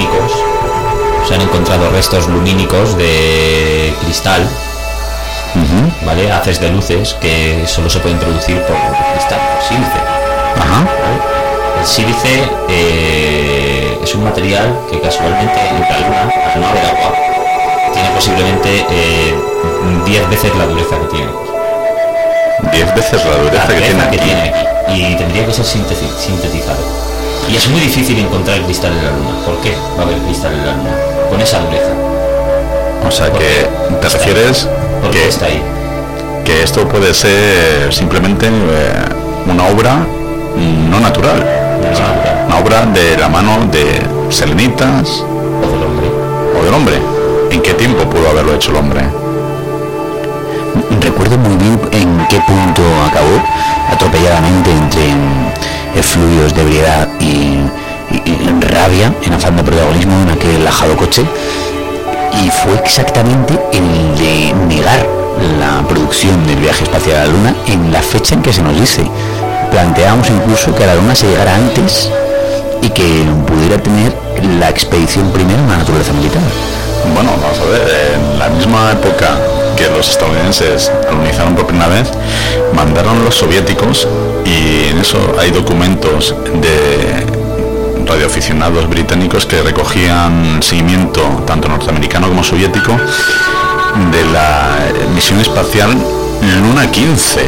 lumínicos de cristal, ¿vale? Haces de luces que solo se pueden producir por cristal, por sílice. ¿Vale? El sílice es un material que casualmente en la Luna, al no haber agua, tiene posiblemente 10 veces la dureza que tiene. 10 veces la dureza que tiene aquí. Y tendría que ser sintetizado. Y es muy difícil encontrar el cristal en la Luna. ¿Por qué va a haber cristal en la Luna con esa dureza? O sea que te refieres que está ahí. Que esto puede ser simplemente una obra no natural. Una obra de la mano de selenitas o del hombre. ¿En qué tiempo pudo haberlo hecho el hombre? Recuerdo muy bien en qué punto acabó atropelladamente entre fluidos de ebriedad y rabia, en afán de protagonismo, en aquel ajado coche, y fue exactamente el de negar la producción del viaje espacial a la Luna en la fecha en que se nos dice. Planteábamos incluso que a la Luna se llegara antes y que pudiera tener la expedición primero en la naturaleza militar. Bueno, vamos a ver, en la misma época que los estadounidenses alunizaron por primera vez, mandaron los soviéticos, y en eso hay documentos de radioaficionados británicos que recogían seguimiento tanto norteamericano como soviético de la misión espacial Luna 15,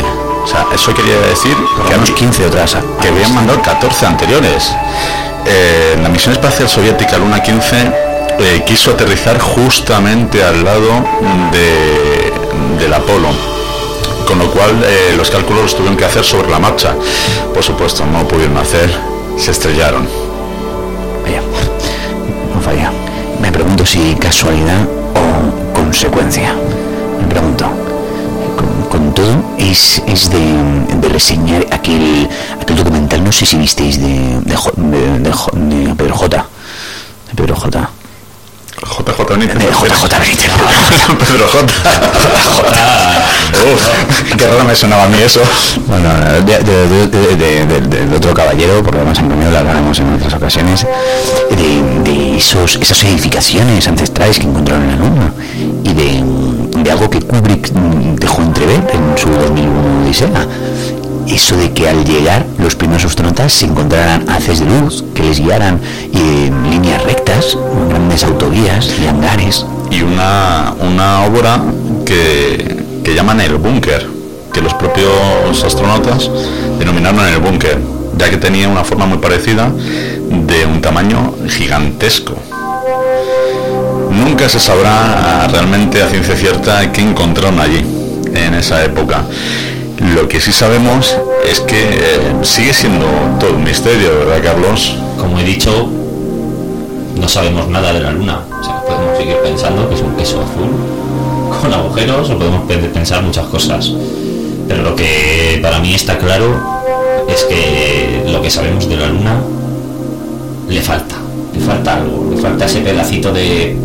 sea, eso quería decir que unos 15 otras. Que habían mandado 14 anteriores. La misión espacial soviética Luna 15 quiso aterrizar justamente al lado del Apolo, con lo cual los cálculos los tuvieron que hacer sobre la marcha. Por supuesto, no lo pudieron hacer, se estrellaron. Vaya, no falla. Me pregunto si casualidad o consecuencia. Me pregunto. Con todo, es de reseñar aquel documental, no sé si visteis, de Pedro J. De Pedro J. JJ Benítez. JJ Benítez. Pedro J. Uf, qué raro me sonaba a mí eso. Bueno, del otro caballero, por lo menos en Romeo lo hablaremos en otras ocasiones, de esas edificaciones ancestrales que encontraron en la Luna y de algo que Kubrick dejó entrever en su 2001 Odisea. Eso de que al llegar los primeros astronautas se encontraran haces de luz que les guiaran en líneas rectas, grandes autovías y hangares. Y una obra que llaman el búnker, que los propios astronautas denominaron el búnker, ya que tenía una forma muy parecida, de un tamaño gigantesco. Nunca se sabrá realmente a ciencia cierta qué encontraron allí en esa época. Lo que sí sabemos es que sigue siendo todo un misterio, ¿verdad, Carlos? Como he dicho, no sabemos nada de la Luna. O sea, podemos seguir pensando que es un queso azul con agujeros, o podemos pensar muchas cosas. Pero lo que para mí está claro es que lo que sabemos de la Luna le falta algo, le falta ese pedacito de...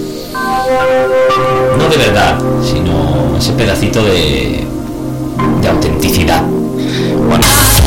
no de verdad, sino ese pedacito de autenticidad. Bueno.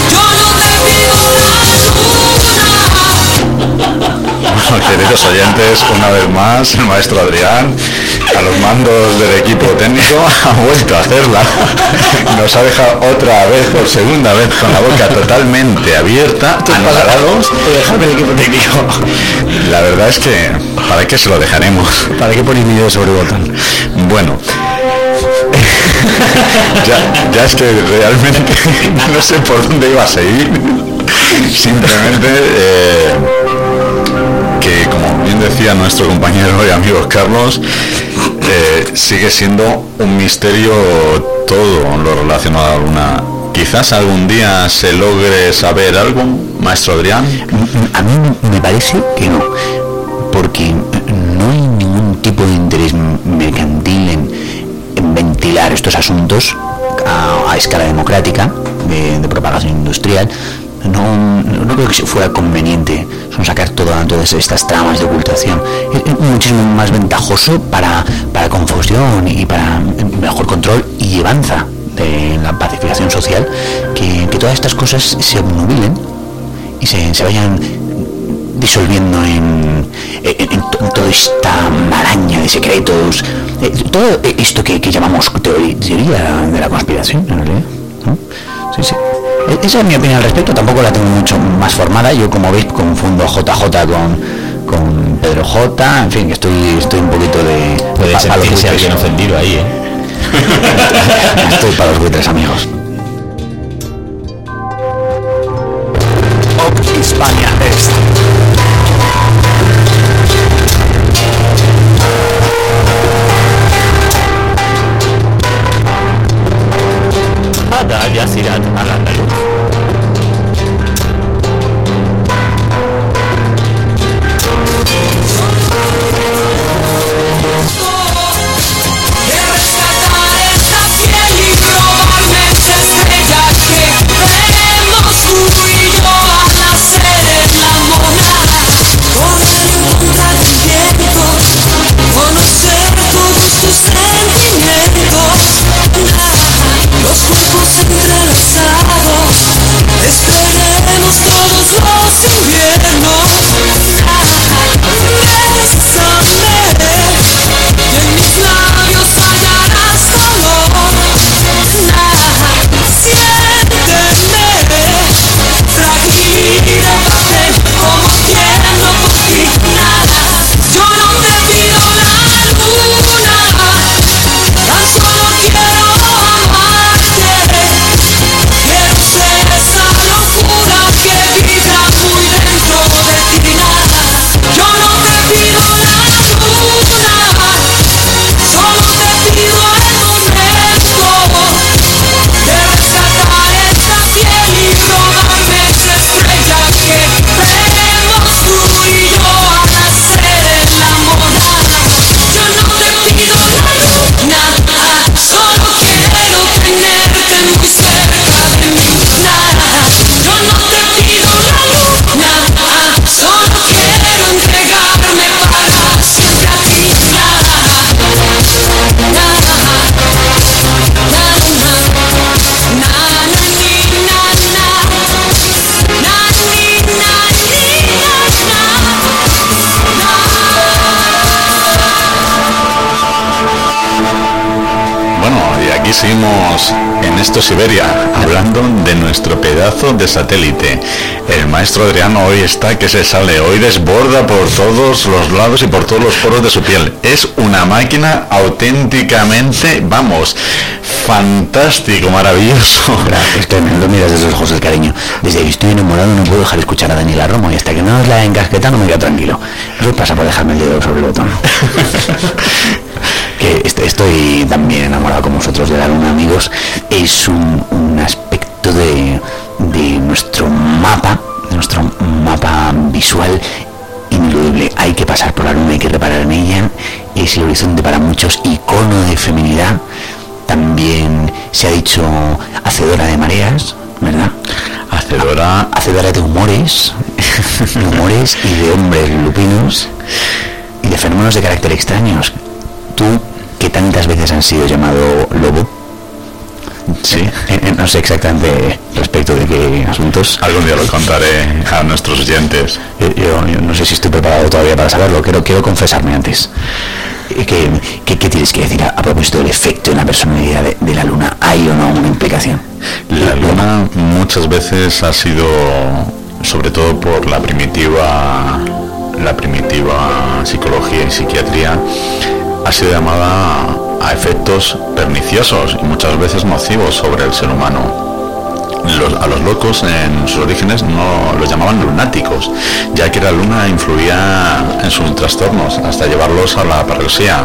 Bueno, queridos oyentes, una vez más el maestro Adrián, a los mandos del equipo técnico, ha vuelto a hacerla. Nos ha dejado otra vez, por segunda vez, con la boca totalmente abierta, anonadados. Dejarme el equipo técnico. La verdad es que, ¿para qué se lo dejaremos? ¿Para qué ponéis mi dedo sobre el botón? Bueno, ya es que realmente no sé por dónde iba a seguir. Simplemente que, como bien decía nuestro compañero y amigo Carlos, sigue siendo un misterio todo lo relacionado a la Luna. Quizás algún día se logre saber algo, maestro Adrián. A mí me parece que no, porque no hay ningún tipo de interés mercantil en ventilar estos asuntos a escala democrática de propagación industrial. No creo que fuera conveniente sacar todas estas tramas de ocultación. Es muchísimo más ventajoso para confusión y para mejor control y llevanza de la pacificación social que todas estas cosas se obnubilen y se vayan disolviendo en toda esta maraña de secretos, todo esto que llamamos teoría de la conspiración, en realidad, ¿no? Sí. Esa es mi opinión al respecto, tampoco la tengo mucho más formada. Yo, como veis, confundo JJ con Pedro J, en fin, que estoy un poquito de... Puede sentirse alguien ofendido ahí, Estoy para los buitres, amigos. Hispania Est. Ada Yasirat Al-Andalus. Estrella que vemos tú y yo al nacer. aquí seguimos en Esto Siberia, hablando de nuestro pedazo de satélite. El maestro Adriano hoy está que se sale, hoy desborda por todos los lados y por todos los poros de su piel. Es una máquina auténticamente, vamos, fantástico, maravilloso. Es tremendo, miras desde los ojos del cariño. Desde que estoy enamorado no puedo dejar de escuchar a Daniela Romo y hasta que no os la encasqueta no me quedo tranquilo. Eso pasa por dejarme el dedo sobre el botón. Que estoy también enamorado como vosotros de la luna, amigos. Es un aspecto de nuestro mapa visual ineludible. Hay que pasar por la luna, hay que reparar en ella. Es el horizonte para muchos, icono de feminidad. También se ha dicho hacedora de mareas, ¿verdad? Hacedora de humores, y de hombres lupinos y de fenómenos de carácter extraños. Tú, que tantas veces han sido llamado lobo, sí, no sé exactamente respecto de qué asuntos. Algún día lo contaré a nuestros oyentes. Yo no sé si estoy preparado todavía para saberlo. Quiero confesarme antes. ¿Qué tienes que decir a propósito del efecto en la personalidad de la luna? ¿Hay o no una implicación? La luna muchas veces ha sido, sobre todo por la primitiva psicología y psiquiatría, ha sido llamada a efectos perniciosos y muchas veces nocivos sobre el ser humano. A los locos en sus orígenes no los llamaban lunáticos, ya que la luna influía en sus trastornos hasta llevarlos a la paralesía.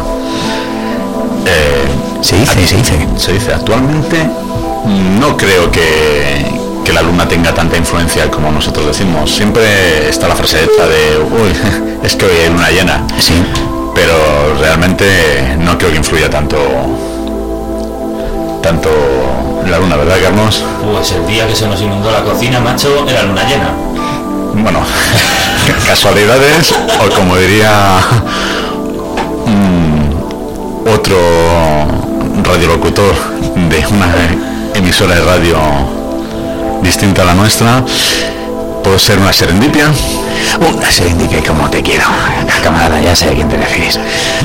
Se dice. Actualmente no creo que la luna tenga tanta influencia como nosotros decimos. Siempre está la frase esta de uy, es que hoy hay luna llena. Sí. Pero realmente no creo que influya tanto la luna, ¿verdad, Carlos? Pues el día que se nos inundó la cocina, macho, era luna llena. Bueno, casualidades, o como diría otro radiolocutor de una emisora de radio distinta a la nuestra, puede ser una serendipia. Una serendipia, como te quiero, camarada, ya sé a quién te refieres.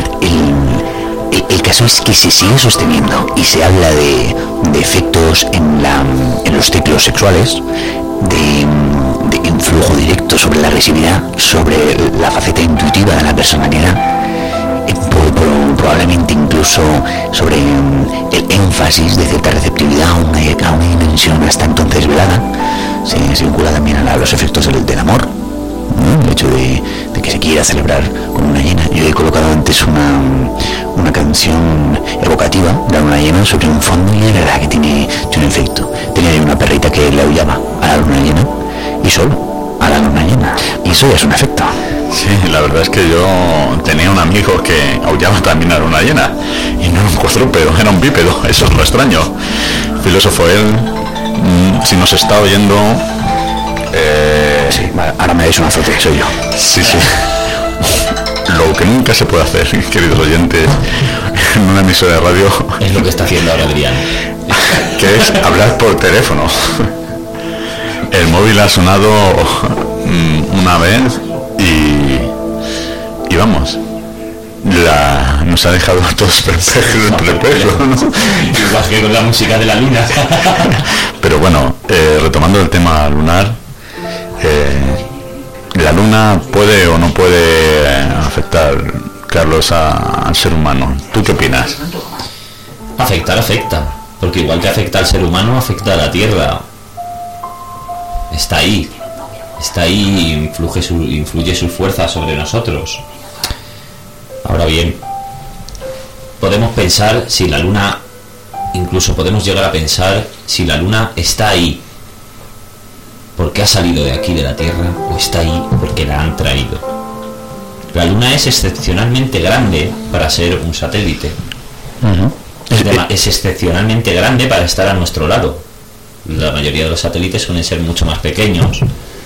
El caso es que se sigue sosteniendo y se habla de efectos en los ciclos sexuales, de influjo directo sobre la agresividad, sobre la faceta intuitiva de la personalidad, probablemente incluso sobre el énfasis de cierta receptividad a una dimensión hasta entonces velada. Se vincula también a los efectos del amor, ¿no? El hecho de que se quiera celebrar con una llena. Yo he colocado antes una canción evocativa de la luna llena sobre un fondo y es verdad que tiene un efecto. Tenía una perrita que le aullaba a la luna llena y solo a la luna llena, y eso ya es un efecto. Sí, la verdad es que yo tenía un amigo que aullaba también a la luna llena y no era un cuadrúpedo, era un bípedo. Eso es lo extraño. Filósofo él, si nos está oyendo, sí, vale, ahora me dais un azote, soy yo. Sí. Lo que nunca se puede hacer, queridos oyentes, en una emisora de radio, es lo que está haciendo ahora Adrián, que es hablar por teléfono. El móvil ha sonado una vez y vamos, nos ha dejado a todos perplejos, ¿no? Igual que con la música de la luna. Pero bueno, retomando el tema lunar, ¿la luna puede o no puede afectar, Carlos, al ser humano? ¿Tú qué opinas? Afecta, porque igual que afecta al ser humano, afecta a la Tierra. Está ahí, influye su fuerza sobre nosotros. Ahora bien, podemos pensar si la luna, incluso podemos llegar a pensar si la luna está ahí porque ha salido de aquí, de la Tierra, o está ahí porque la han traído. La luna es excepcionalmente grande para ser un satélite. Es excepcionalmente grande para estar a nuestro lado. La mayoría de los satélites suelen ser mucho más pequeños.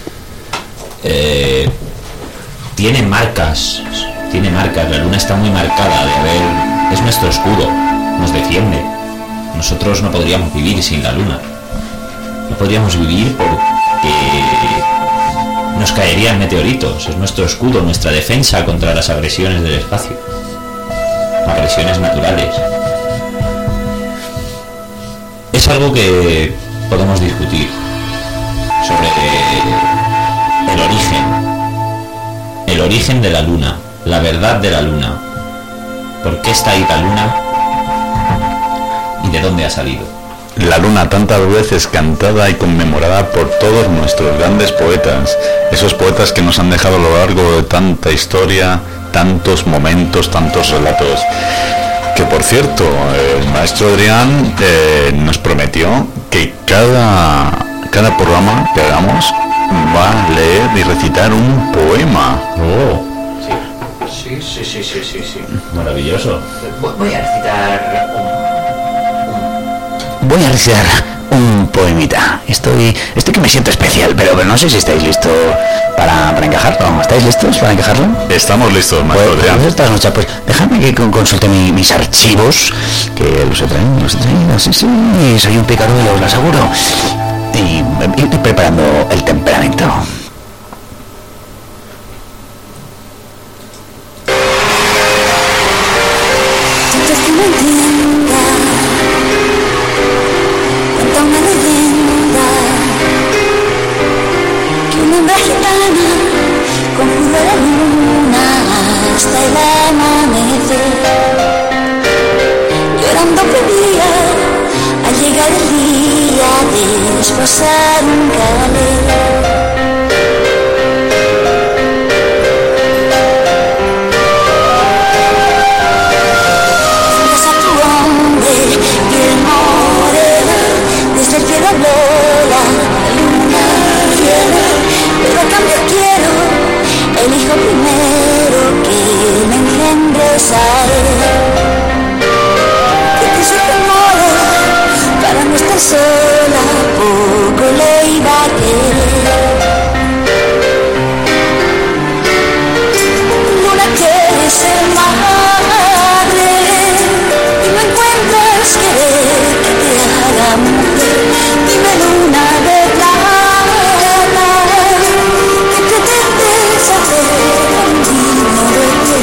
Tiene marcas. La luna está muy marcada es nuestro escudo, nos defiende. Nosotros no podríamos vivir sin la luna. No podríamos vivir porque nos caerían meteoritos. Es nuestro escudo, nuestra defensa contra las agresiones del espacio, agresiones naturales. es algo que podemos discutir sobre el origen de la luna, la verdad de la luna. ¿Por qué está ahí la luna? ¿Y de dónde ha salido? La luna, tantas veces cantada y conmemorada por todos nuestros grandes poetas, esos poetas que nos han dejado a lo largo de tanta historia, tantos momentos, tantos relatos. Que por cierto, el maestro Adrián nos prometió que cada programa que hagamos va a leer y recitar un poema. Oh, Sí. maravilloso. Voy a recitar un poemita. Estoy que me siento especial, pero no sé si estáis listos para encajarlo. ¿Estáis listos para encajarlo? Estamos listos, maestro Adrián. Pues estas noches, pues dejadme que consulte mis archivos, que los he traído, sí, soy un picaruelo, os lo aseguro. Y estoy preparando el temperamento. Pasar un a tu hombre, piel morena, desde el cielo habló la luna llena, pero a cambio quiero el hijo primero que me engendres a él. Que te suelte modo para no estar sola, poco le iba a querer. Luna quiere ser madre y no encuentras querer que te haga mujer. Dime luna de plata, ¿qué pretendes hacer con un digno de ti?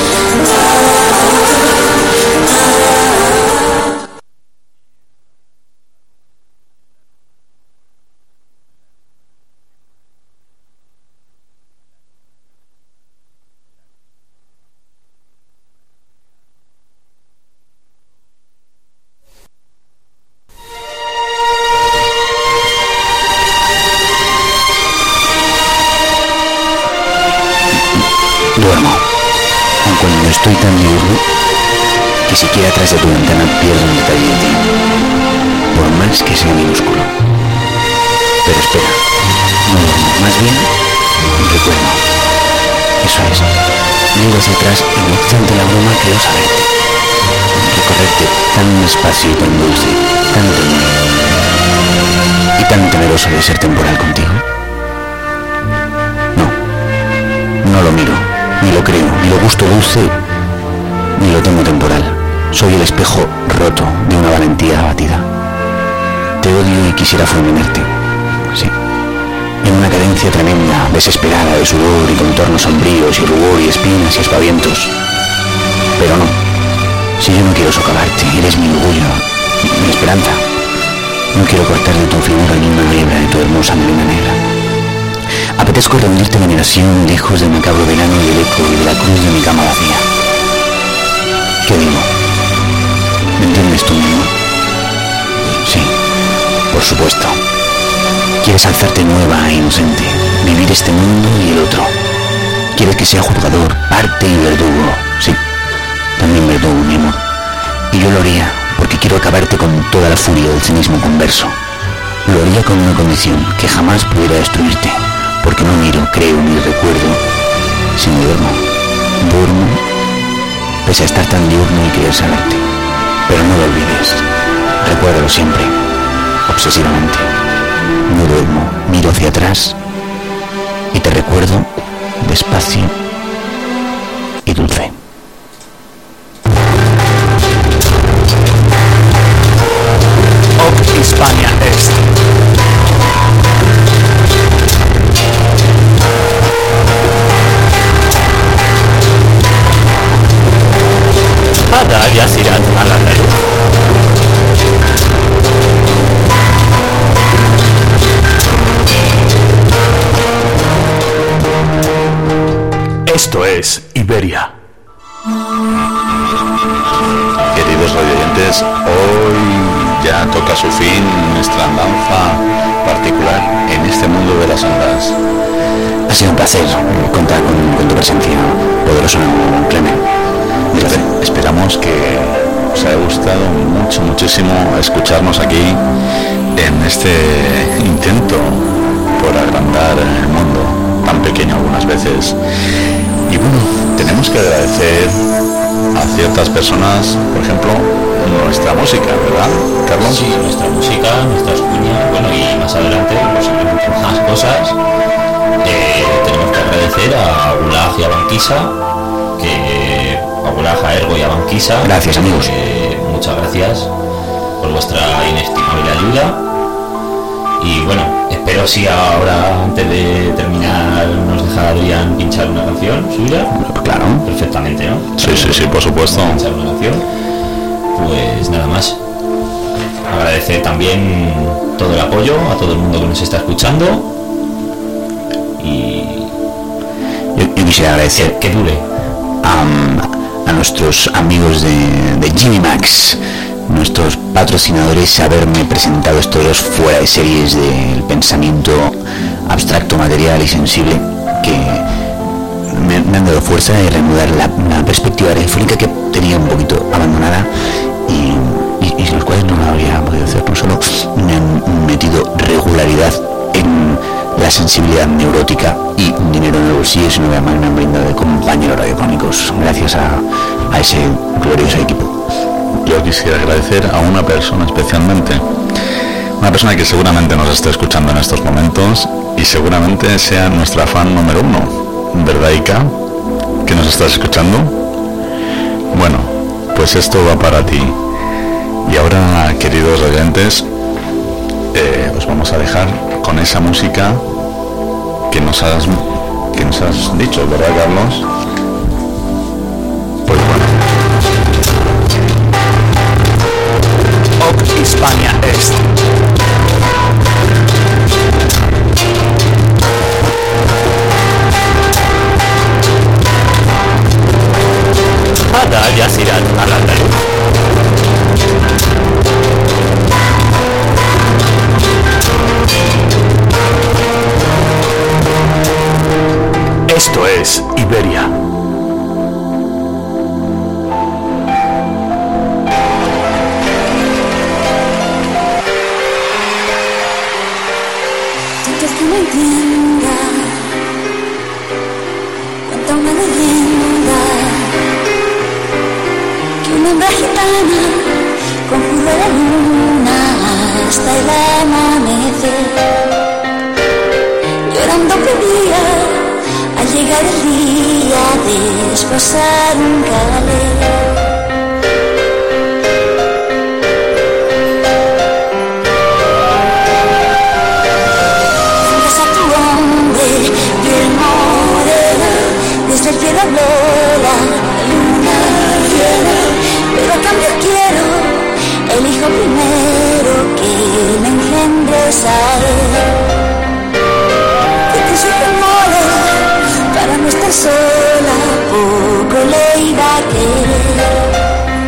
Duermo, aun cuando estoy tan diurno que siquiera atrás de tu ventana pierdo un detalle de ti, por más que sea minúsculo. Pero espera, no duermo, más bien recuerdo. Eso es, miro hacia atrás y no obstante la broma creo saberte, recorrerte tan despacio y tan dulce, tan temible y tan temeroso de ser temporal contigo. No lo miro, ni lo creo, ni lo gusto dulce, ni lo temo temporal. Soy el espejo roto de una valentía abatida. Te odio y quisiera fulminarte, sí, en una cadencia tremenda, desesperada de sudor y contornos sombríos y rubor y espinas y aspavientos. Pero no, si yo no quiero socavarte, eres mi orgullo, mi esperanza. No quiero cortar de tu figura ni una hebra de tu hermosa melena negra. Apetezco rendirte veneración lejos del macabro verano y del eco y de la cruz de mi cama vacía. ¿Qué digo? ¿Me entiendes tú mismo? Sí, por supuesto. Quieres alzarte nueva e inocente, vivir este mundo y el otro. Quieres que sea juzgador, parte y verdugo. Sí, también verdugo, mi amor. Y yo lo haría porque quiero acabarte con toda la furia del cinismo converso. Lo haría con una condición, que jamás pudiera destruirte. Porque no miro, creo ni recuerdo, sino duermo, pese a estar tan diurno y querer saberte. Pero no lo olvides, recuérdalo siempre, obsesivamente. No duermo, miro hacia atrás y te recuerdo despacio y dulce. Hispania Est. Ada Yasirat Al-Andalus. es Iberia. Queridos radioyentes, hoy ya toca su fin nuestra andanza particular en este mundo de las ondas. Ha sido un placer contar con tu presencia, poderoso Clemen. Esperamos que os haya gustado muchísimo escucharnos aquí en este intento por agrandar el mundo tan pequeño algunas veces. Y bueno, tenemos que agradecer a ciertas personas, por ejemplo, nuestra música, ¿verdad, Carlos? Sí, nuestra música, nuestras cuñas, bueno, y más adelante, posiblemente más cosas. Tenemos que agradecer a Gulag y a Banquisa, a Gulag, a Ergo y a Banquisa. Gracias, amigos. Muchas gracias por vuestra inestimable ayuda. Y bueno, espero si ahora, antes de terminar, nos deja Adrián pinchar una canción suya. Claro. Perfectamente, ¿no? Sí, por supuesto. Pinchar una canción. Pues nada más. Agradecer también todo el apoyo a todo el mundo que nos está escuchando. Y yo quisiera agradecer que dure a nuestros amigos de Jimmy Max, nuestros patrocinadores, haberme presentado estos dos fuera de series del pensamiento abstracto, material y sensible, que me han dado fuerza de reanudar la perspectiva radiofónica que tenía un poquito abandonada y sin los cuales no lo habría podido hacer. No solo me han metido regularidad en la sensibilidad neurótica y dinero en el bolsillo, sino que además me han brindado de compañeros radiofónicos gracias a ese glorioso equipo. Yo quisiera agradecer a una persona especialmente, una persona que seguramente nos está escuchando en estos momentos y seguramente sea nuestra fan número 1, ¿verdad, Ika? ¿Que nos estás escuchando? Bueno, pues esto va para ti. Y ahora, queridos oyentes, os vamos a dejar con esa música que nos has dicho, ¿verdad, Carlos? Pues bueno. Hispania Est. Ada Yasirat Al-Andalus. Esto es Iberia. Que no entienda, cuenta una leyenda que una hembra gitana conjuró la luna hasta el amanecer. Llorando pedía al llegar el día de esposar un calé. Desde el cielo habló la luna llena, pero a cambio quiero el hijo primero que me engendres a él. Que con su temor para no estar sola poco le iba a querer.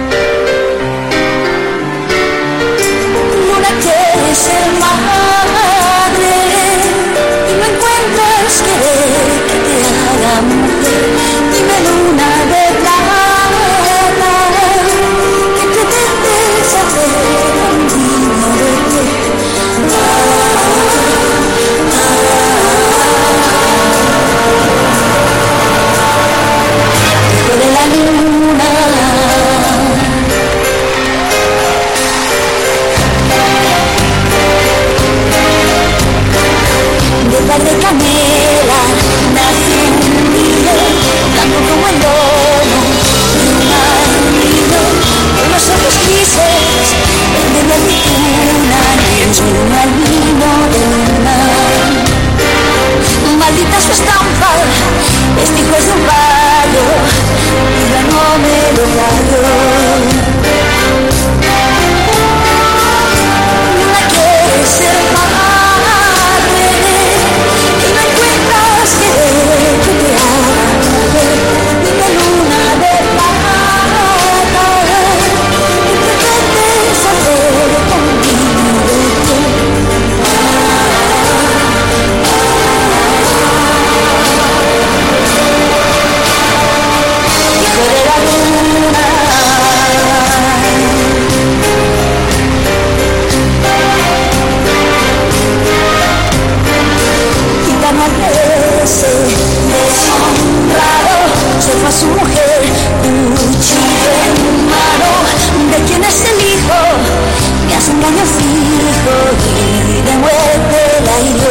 Luna quiere ser madre y no encuentras querer que te haga mujer. Dime, luna de plata, ¿qué pretendes hacer a un niño de hijo de la luna? De par de canela nació un niño, blanco como el lomo de un marino, con los ojos grises, verde de aceituna y el sueño albino del mar. Maldita su estampa, este hijo es de un rayo, y ya no me lo callo. Luna quiere ser madre, que no encuentras que te haga mujer. año fijo y de muerte la hirió.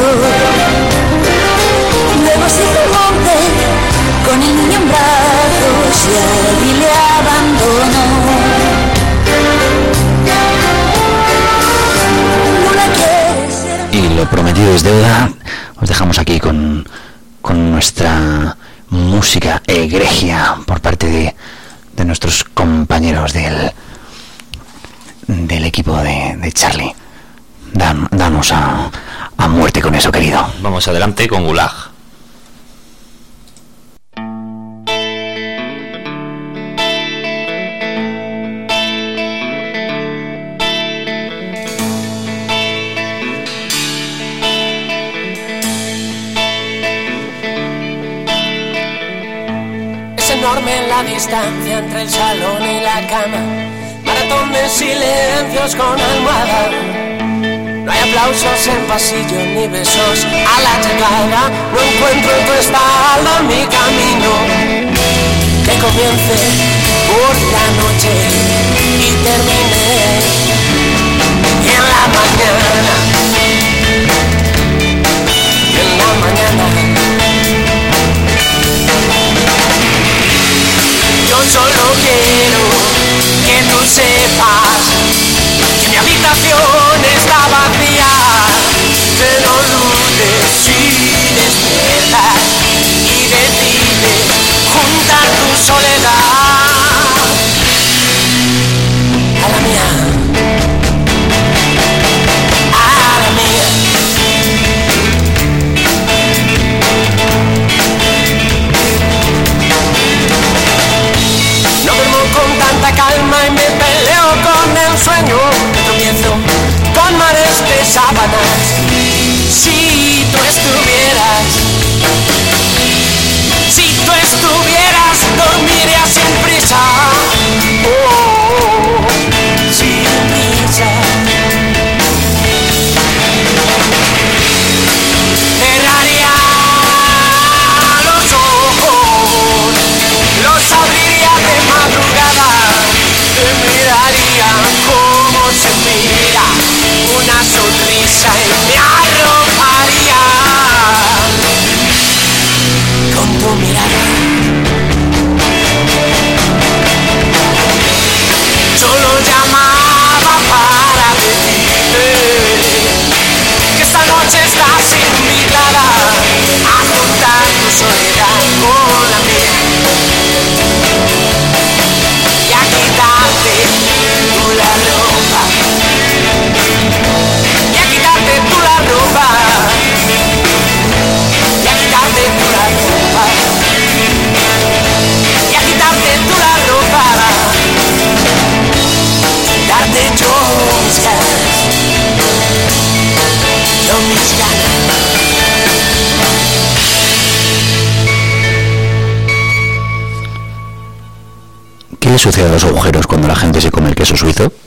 Luego se hizo el monte con el niño en brazos y allí le abandonó. Luna quiere ser... Y lo prometido es deuda. Os dejamos aquí con nuestra música egregia por parte de nuestros compañeros del equipo de Charlie. Danos a muerte con eso, querido. Vamos adelante con Gulag. Es enorme la distancia entre el salón y la cama. Maratón de silencios con almohada. No hay aplausos en pasillo ni besos a la llegada. No encuentro en tu espalda mi camino. Que comience por la noche y termine en la mañana. En la mañana. Yo solo quiero que tú sepas que mi habitación está vacía, pero dudes si despiertas y decides juntar tu soledad a la mía, a la mía. No duermo con tanta calma y me peleo con el sueño. Me tropiezo con mares de sábanas. Si tú estuvieras, dormirías sin prisa. Oh, sin prisa. Cerraría los ojos, los abriría de madrugada, te miraría como se mira una sonrisa y me arroparía con tu mirada. Solo llamaba para decirte que esta noche estás invitada a juntar tu soledad con la mía. Y a quitarte tú la ropa. Y a quitarte tú la ropa. Y a quitarte tú la ropa. Y a quitarte tú la ropa. Darte yo mis ganas. Yo mis ganas. ¿Qué le sucede a los agujeros cuando la gente se come el queso suizo?